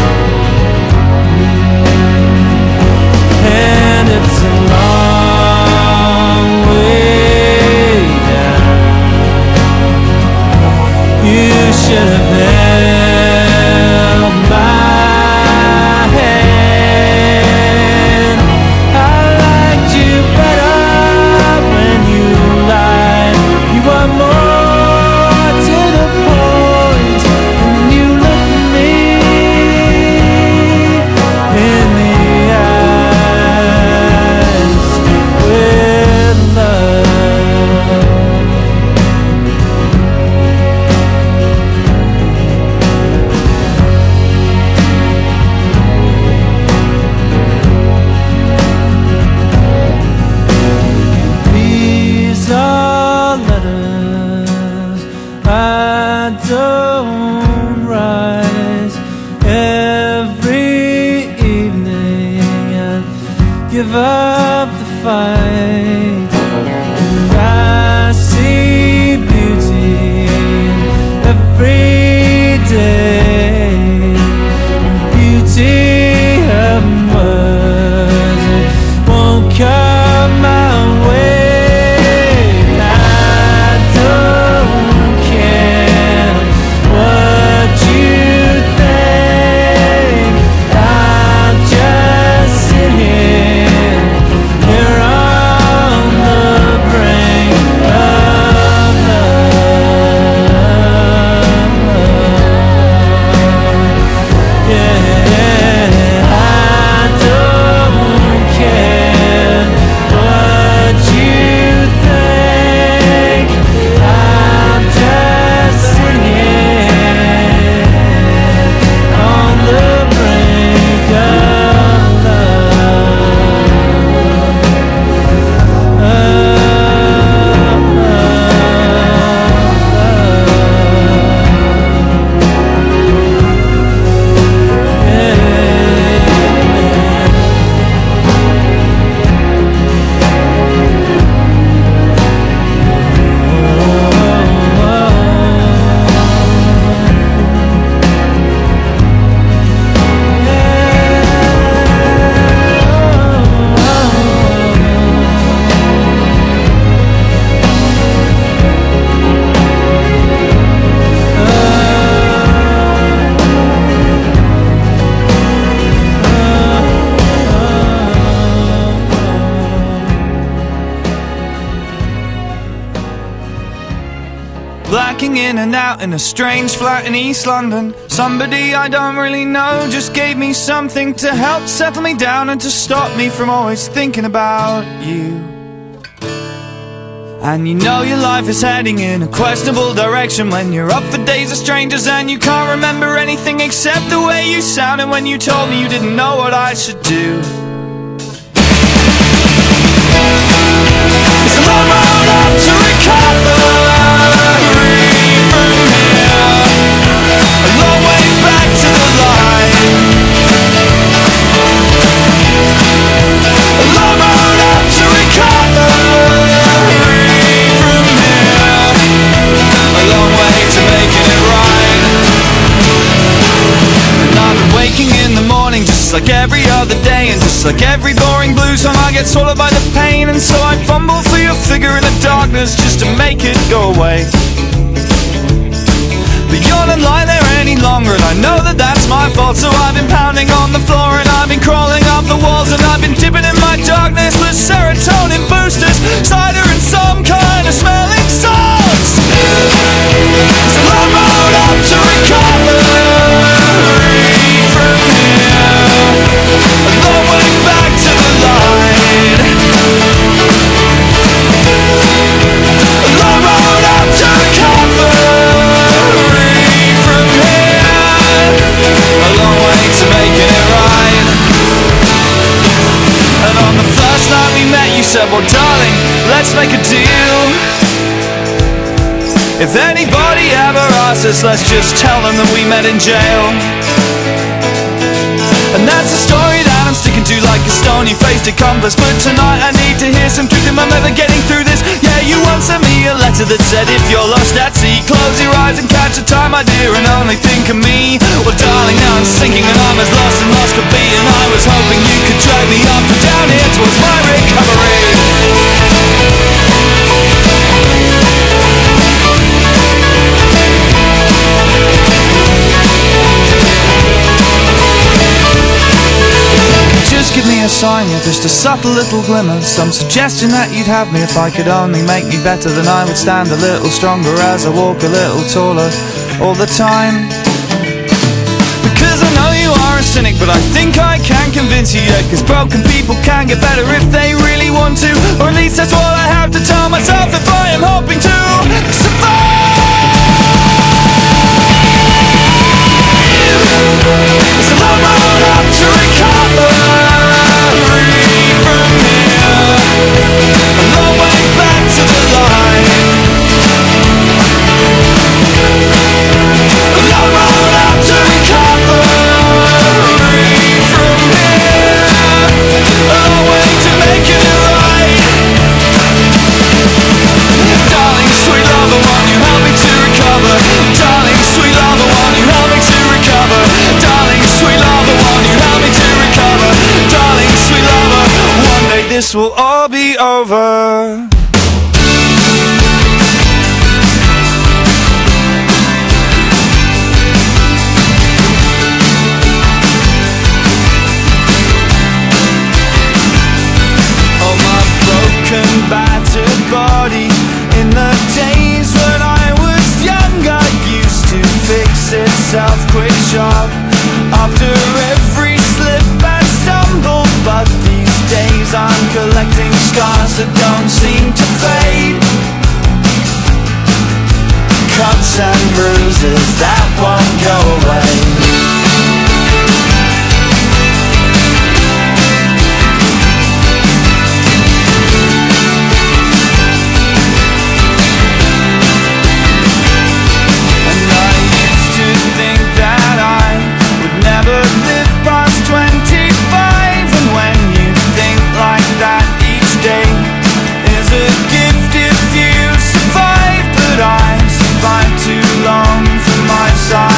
And it's a long way down. You should have held my hand. I liked you better when you lied. You were more to the point when you looked me in the eyes with love. These are letters I don't write. Every evening I give up the fight, and I see beauty every day. Beauty of mercy won't come my way. I don't care what you think, I'll just sit here, here on checking in and out in a strange flat in East London. Somebody I don't really know just gave me something to help settle me down and to stop me from always thinking about you. And you know your life is heading in a questionable direction when you're up for days of strangers and you can't remember anything except the way you sounded when you told me you didn't know what I should do. It's a long road up to recovery from here, a long way back to the line. A long road up to recovery from here, a long way to making it right. And I've been waking in the morning just like every other day, and just like every boring blues song I get swallowed by the pain. And so I fumble for your figure in the darkness just to make it go away. But you're not lying there any longer, and I know that that's my fault. So I've been pounding on the floor and I've been crawling up the walls, and I've been dipping in my darkness with serotonin boosters, cider and some kind of smelling salts. It's a long road up to recovery from here, a long way back to the light. A long road up to recovery from here, a long way to making it right. And on the first night we met you said, well darling, let's make a deal. If anybody ever asks us, let's just tell them that we met in jail. And that's a story that I'm sticking to like a stony-faced accomplice. But tonight I need to hear some truth if I'm ever getting through this. Yeah, you once sent me a letter that said, if you're lost at sea, close your eyes and catch the tide, my dear, and only think of me. Well darling, now I'm sinking and I'm as lost as lost could be, and I was hoping you could drag me up and down here towards my recovery. Just give me a sign, yeah, just a subtle little glimmer, some suggestion that you'd have me if I could only make me better. Then I would stand a little stronger as I walk a little taller all the time. Because I know you are a cynic, but I think I can convince you, yeah, cause broken people can get better if they really want to. Or at least that's what I have to tell myself if I am hoping to survive. It's a long road up to recovery from here, a long way back to the line. A long road up to recovery from here, a long way to making it right. Darling, sweet lover, won't you help me to recover? Darling, sweet lover, won't you help me to recover? Darling, sweet lover, won't you help me to recover? Darling, sweet lover, one day this will all be over. Oh, my broken, battered body, in the days when I was younger, used to fix itself quick sharp after every slip and stumble. But these days I'm collecting scars that don't seem to fade, cuts and bruises that won't go away. Too long for my side.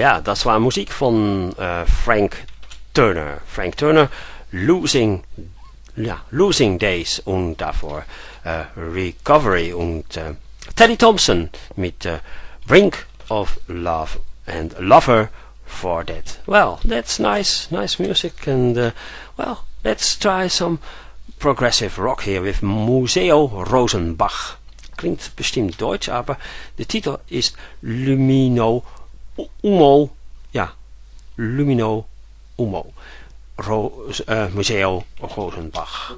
ja, dat was muziek van uh, Frank Turner. Frank Turner, Losing, ja, Losing Days und davor uh, Recovery und uh, Teddy Thompson mit uh, Brink of Love and Lover for That. Well, that's nice, nice music and uh, well, let's try some progressive rock here with Museo Rosenbach. Klingt bestimmt Deutsch, aber der Titel ist Lumino Umo, ja, Lumino Umo, Ro uh, Museo Rosenbach.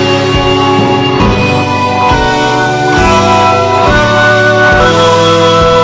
Oh,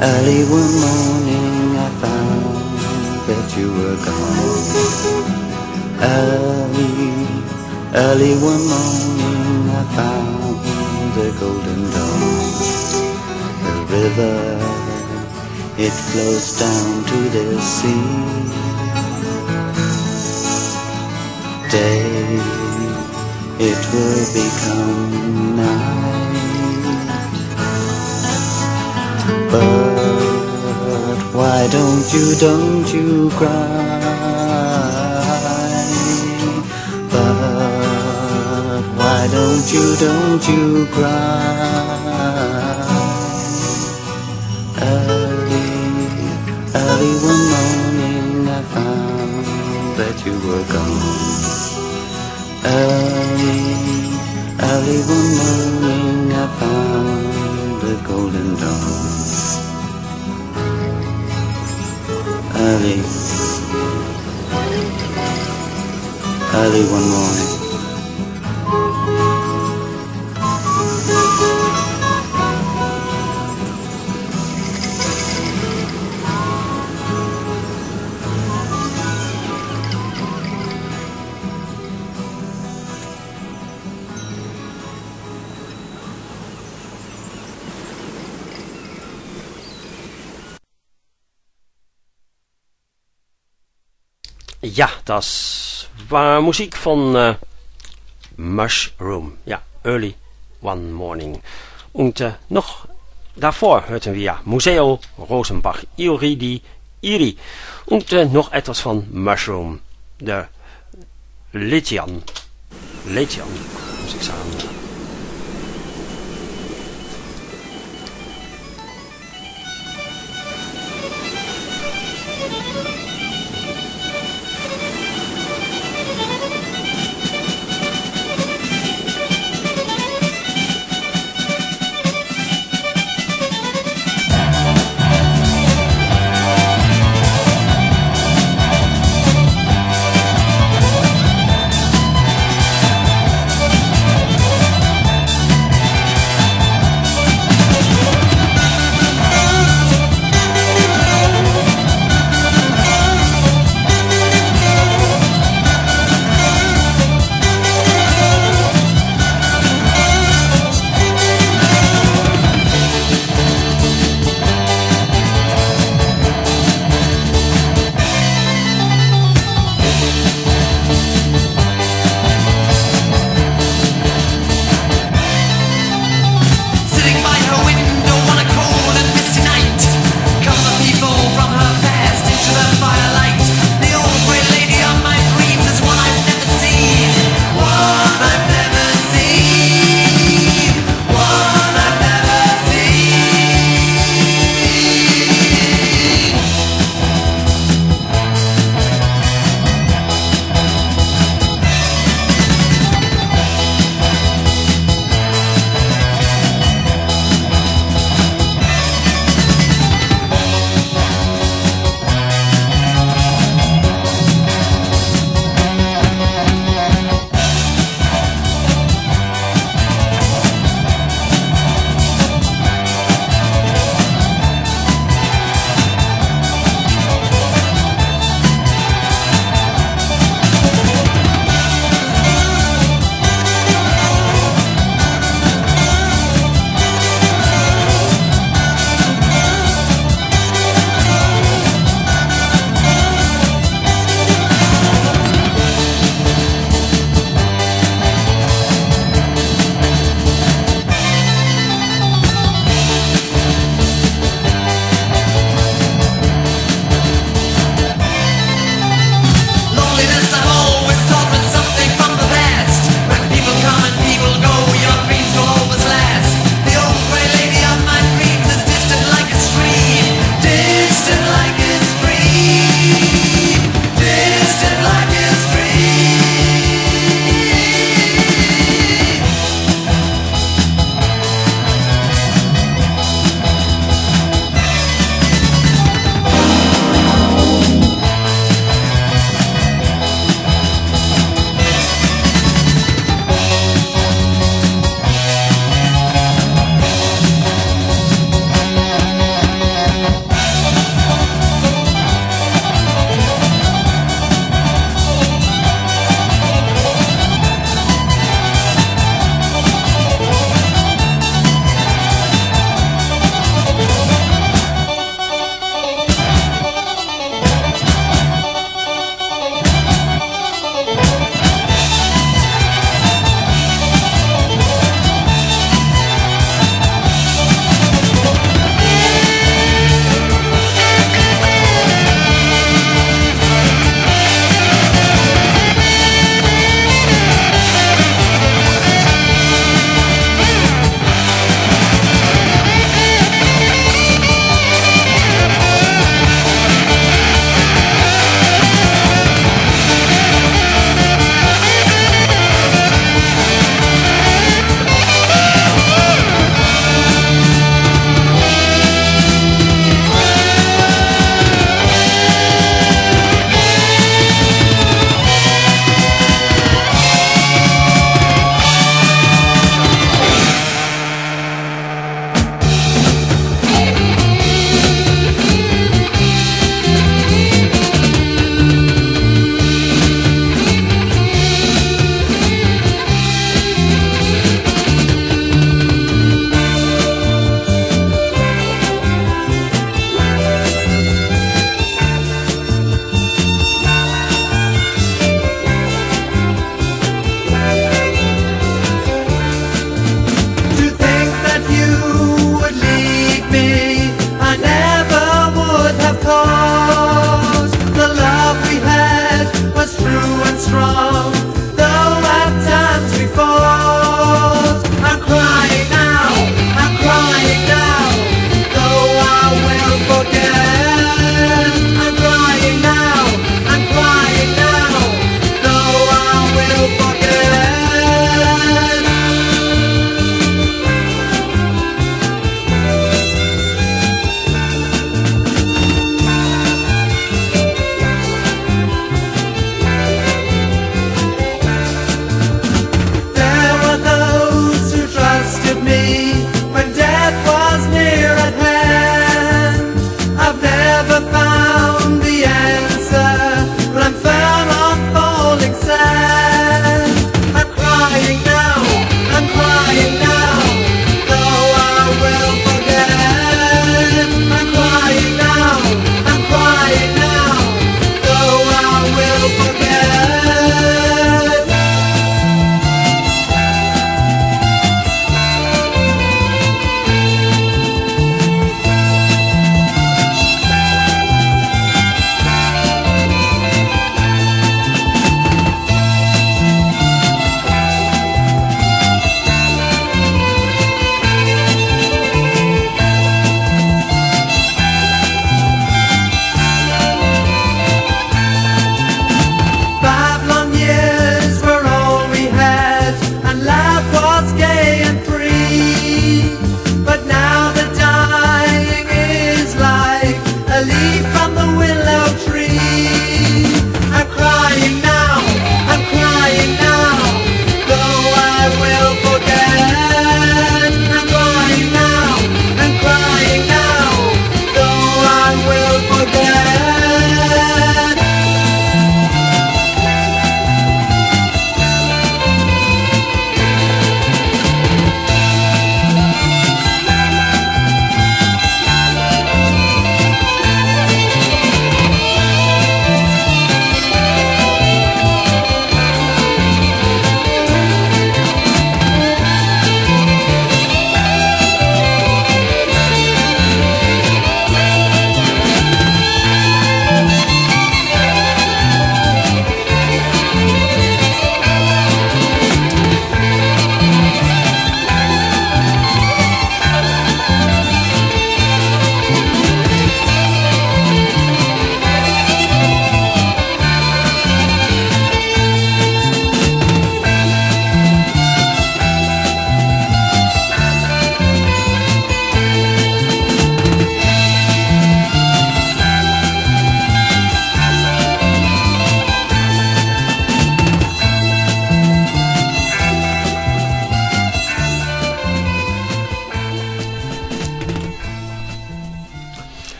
Early one morning I found that you were gone. Early, early one morning I found the golden dawn. The river, it flows down to the sea. Day, it will become night. But why don't you, don't you cry? But why don't you, don't you cry? Early, early one morning I found that you were gone. Early, early one morning I found the golden dawn. Early, early one morning. Ja, das war Musik von äh, Mushroom. Ja, Early One Morning. Und äh, noch davor hörten wir ja Museo Rosenbach, Iri di Iri. Und äh, noch etwas von Mushroom, der Legion. Legion, muss ich sagen.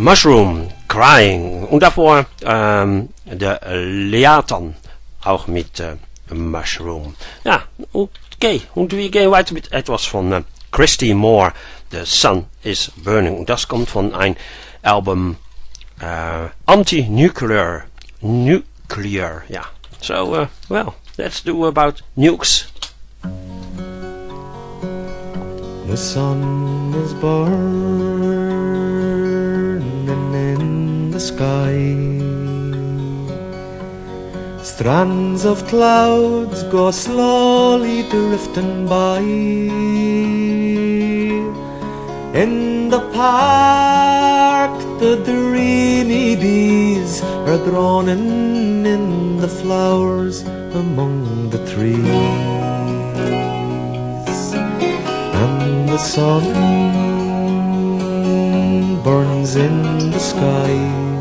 Mushroom, Crying. Und davor ähm, der Leatan, auch mit äh, Mushroom. Ja, okay. Und wir gehen weiter mit etwas von äh, Christy Moore, The Sun is Burning. Und das kommt von ein Album äh, Anti-Nuclear. Nuclear, ja. So, uh, well, let's do about nukes. The sun is burning in the sky. Strands of clouds go slowly drifting by. In the park the dreamy bees are droning in the flowers among the trees. And the sun burns in the sky.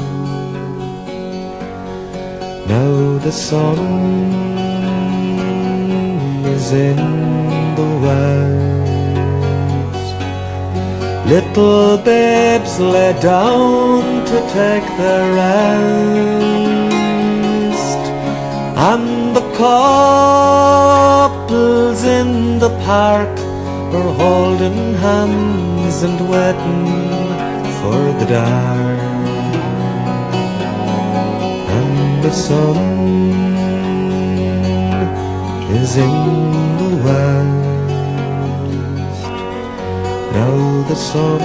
Now the sun is in the west. Little babes lay down to take their rest, and the couples in the park are holding hands and waiting for the dark. And the sun is in the west. Now the sun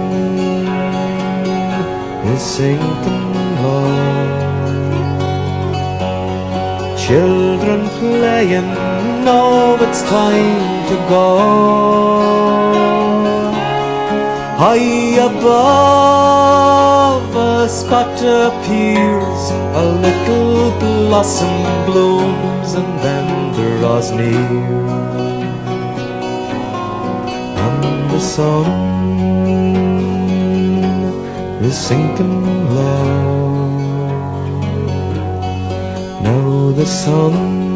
is sinking low. Children playing, know it's time to go. High above a spot appears, a little blossom blooms and then draws near. And the sun is sinking low. Now the sun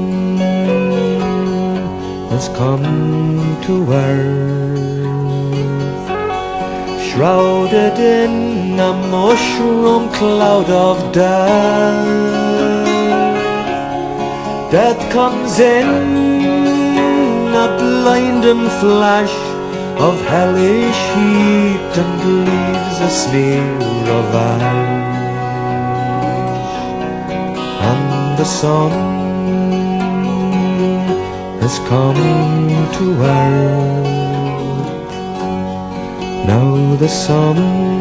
has come to earth, shrouded in a mushroom cloud of death. Death comes in a blinding flash of hellish heat and leaves a smear of ash. And the sun has come to earth. Now the sun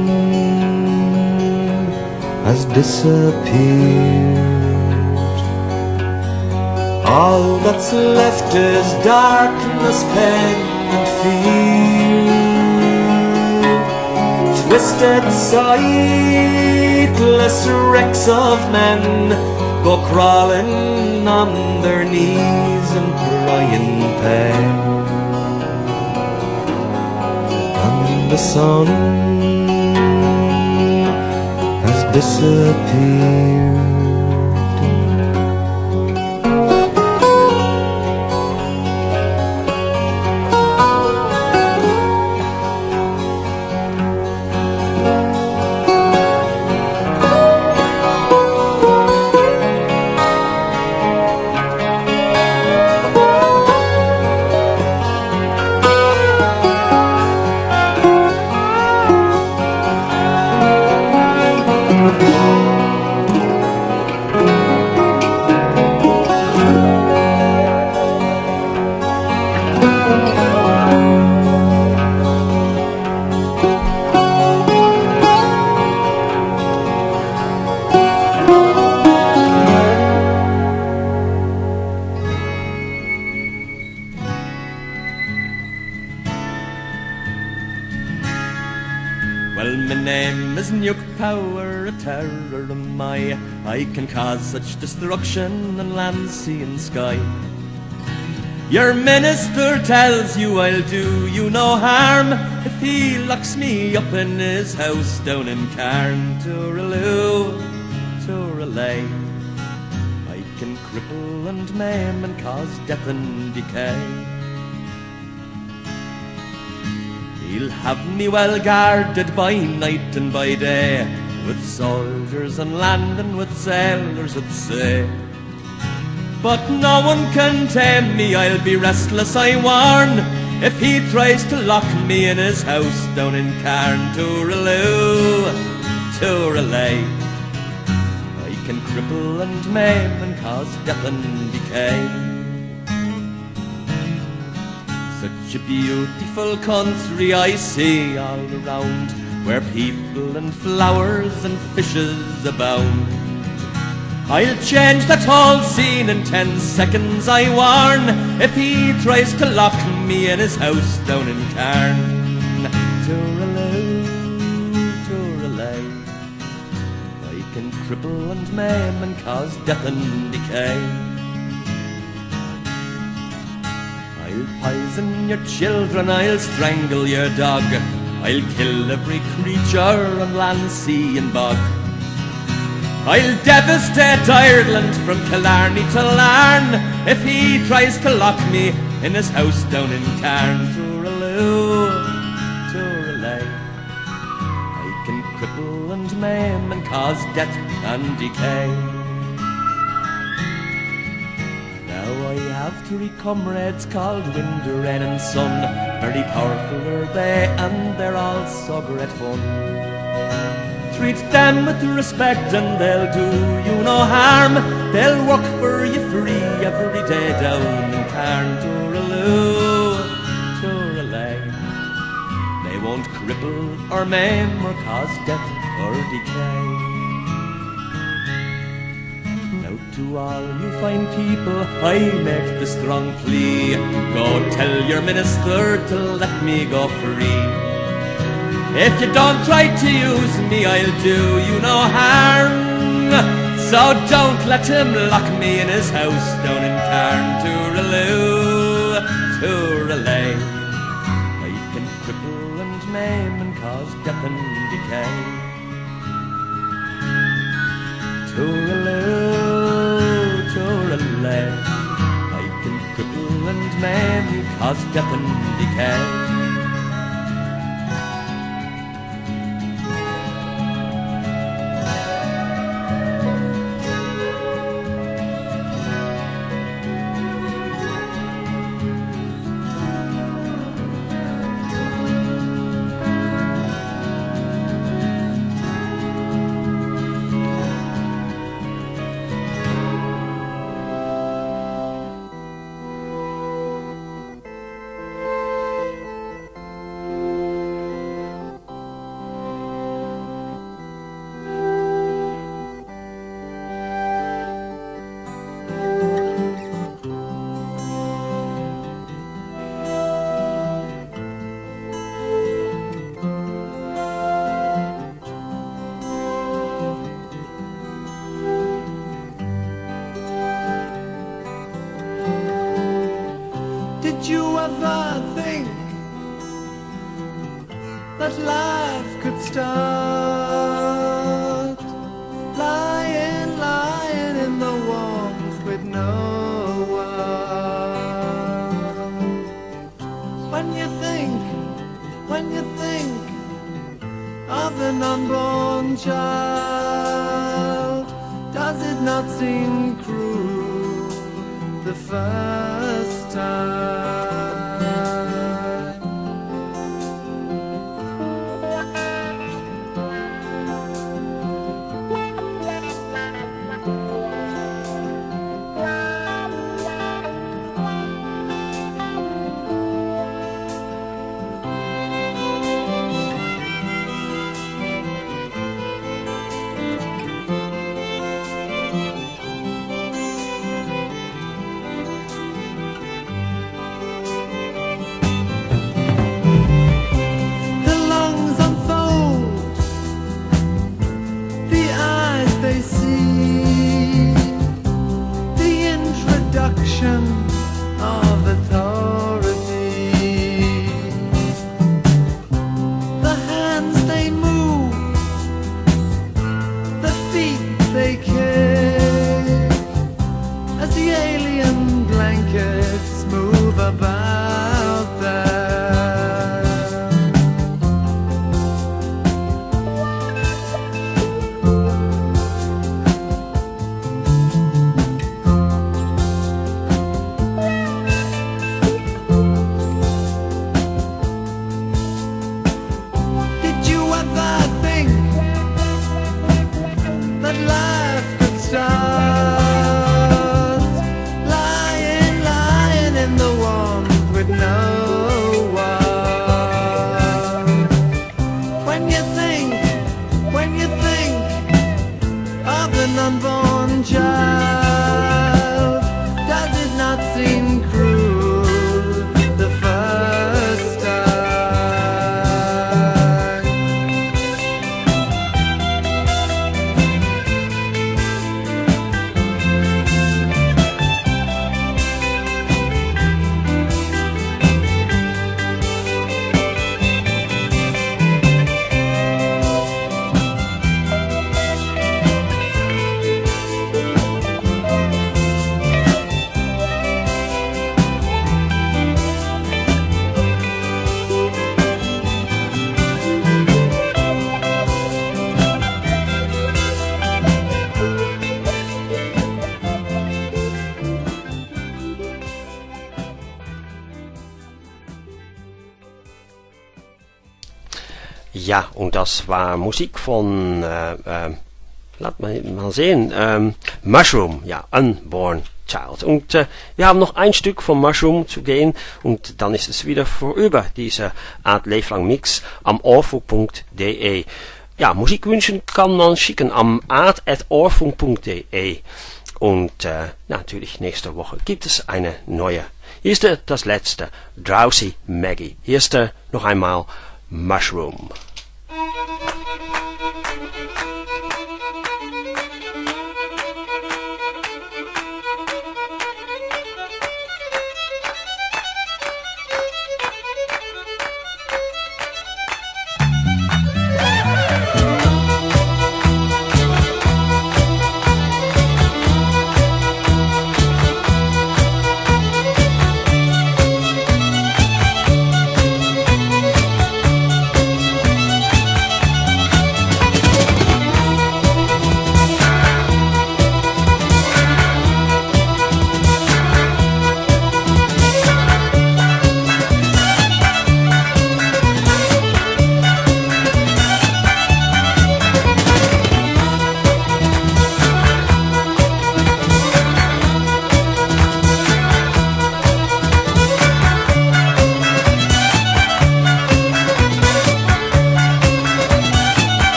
has disappeared. All that's left is darkness, pain and fear. Twisted, sightless wrecks of men go crawling on their knees and crying pain. And the sun has disappeared. I can cause such destruction on land, sea and sky. Your minister tells you I'll do you no harm if he locks me up in his house down in Cairn. Tooraloo, tooralay. I can cripple and maim and cause death and decay. He'll have me well guarded by night and by day, with soldiers on land and with sailors at sea. But no one can tame me, I'll be restless, I warn, if he tries to lock me in his house down in Cairn. Tooraloo, tooralay, I can cripple and maim and cause death and decay. Such a beautiful country I see all around, where people and flowers and fishes abound. I'll change that whole scene in ten seconds, I warn, if he tries to lock me in his house down in Cairn. Tooraloo, tooralay, I can cripple and maim and cause death and decay. I'll poison your children, I'll strangle your dog, I'll kill every creature on land, sea and bog. I'll devastate Ireland from Killarney to Larne, if he tries to lock me in his house down in Cairn. Tooraloo, tooralay, I can cripple and maim and cause death and decay. Now I have three comrades called Wind, Rain and Sun, very powerful are they and they're all so great fun. Treat them with respect and they'll do you no harm, they'll work for you free every day down in Cairn. Tooraloo, tooralay, they won't cripple or maim or cause death or decay. Now to all you fine people I make the strong plea, go tell your minister to let me go free. If you don't try to use me, I'll do you no harm, so don't let him lock me in his house down in Cairn. Tooraloo, tooralay, I can cripple and maim and cause death and decay. Tooraloo, tooralay, I can cripple and maim and cause death and decay. Did you ever think that life could start lying, lying in the warmth with no one? When you think, when you think of an unborn child, does it not seem cruel the first time? Of authority, the hands they move, the feet they kick, as the alien blankets move about them. Ja, und das war Musik von, äh, äh, lass mal, mal sehen, ähm, Mushroom, ja, Unborn Child. Und äh, wir haben noch ein Stück von Mushroom zu gehen und dann ist es wieder vorüber, diese Art Leeflang Mix am oorfunk punkt de. Ja, Musikwünschen kann man schicken am art at oorfunk punkt de. Und äh, natürlich nächste Woche gibt es eine neue. Hier ist der, das letzte, Drowsy Maggie. Hier ist der, noch einmal Mushroom. Thank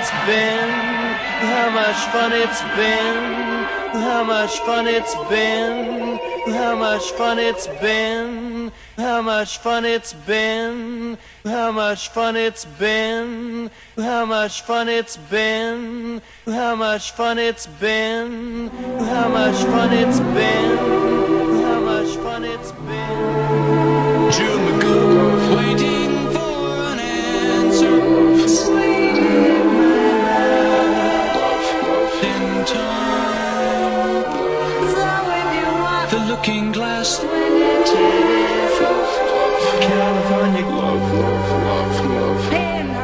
it's been, how much fun it's been, how much fun it's been, how much fun it's been, how much fun it's been, how much fun it's been, how much fun it's been, how much fun it's been, how much fun it's been, how much fun it's been. June McGough, waiting for an answer. Sweet in my love, in time. The looking glass, California, love, love, love, love.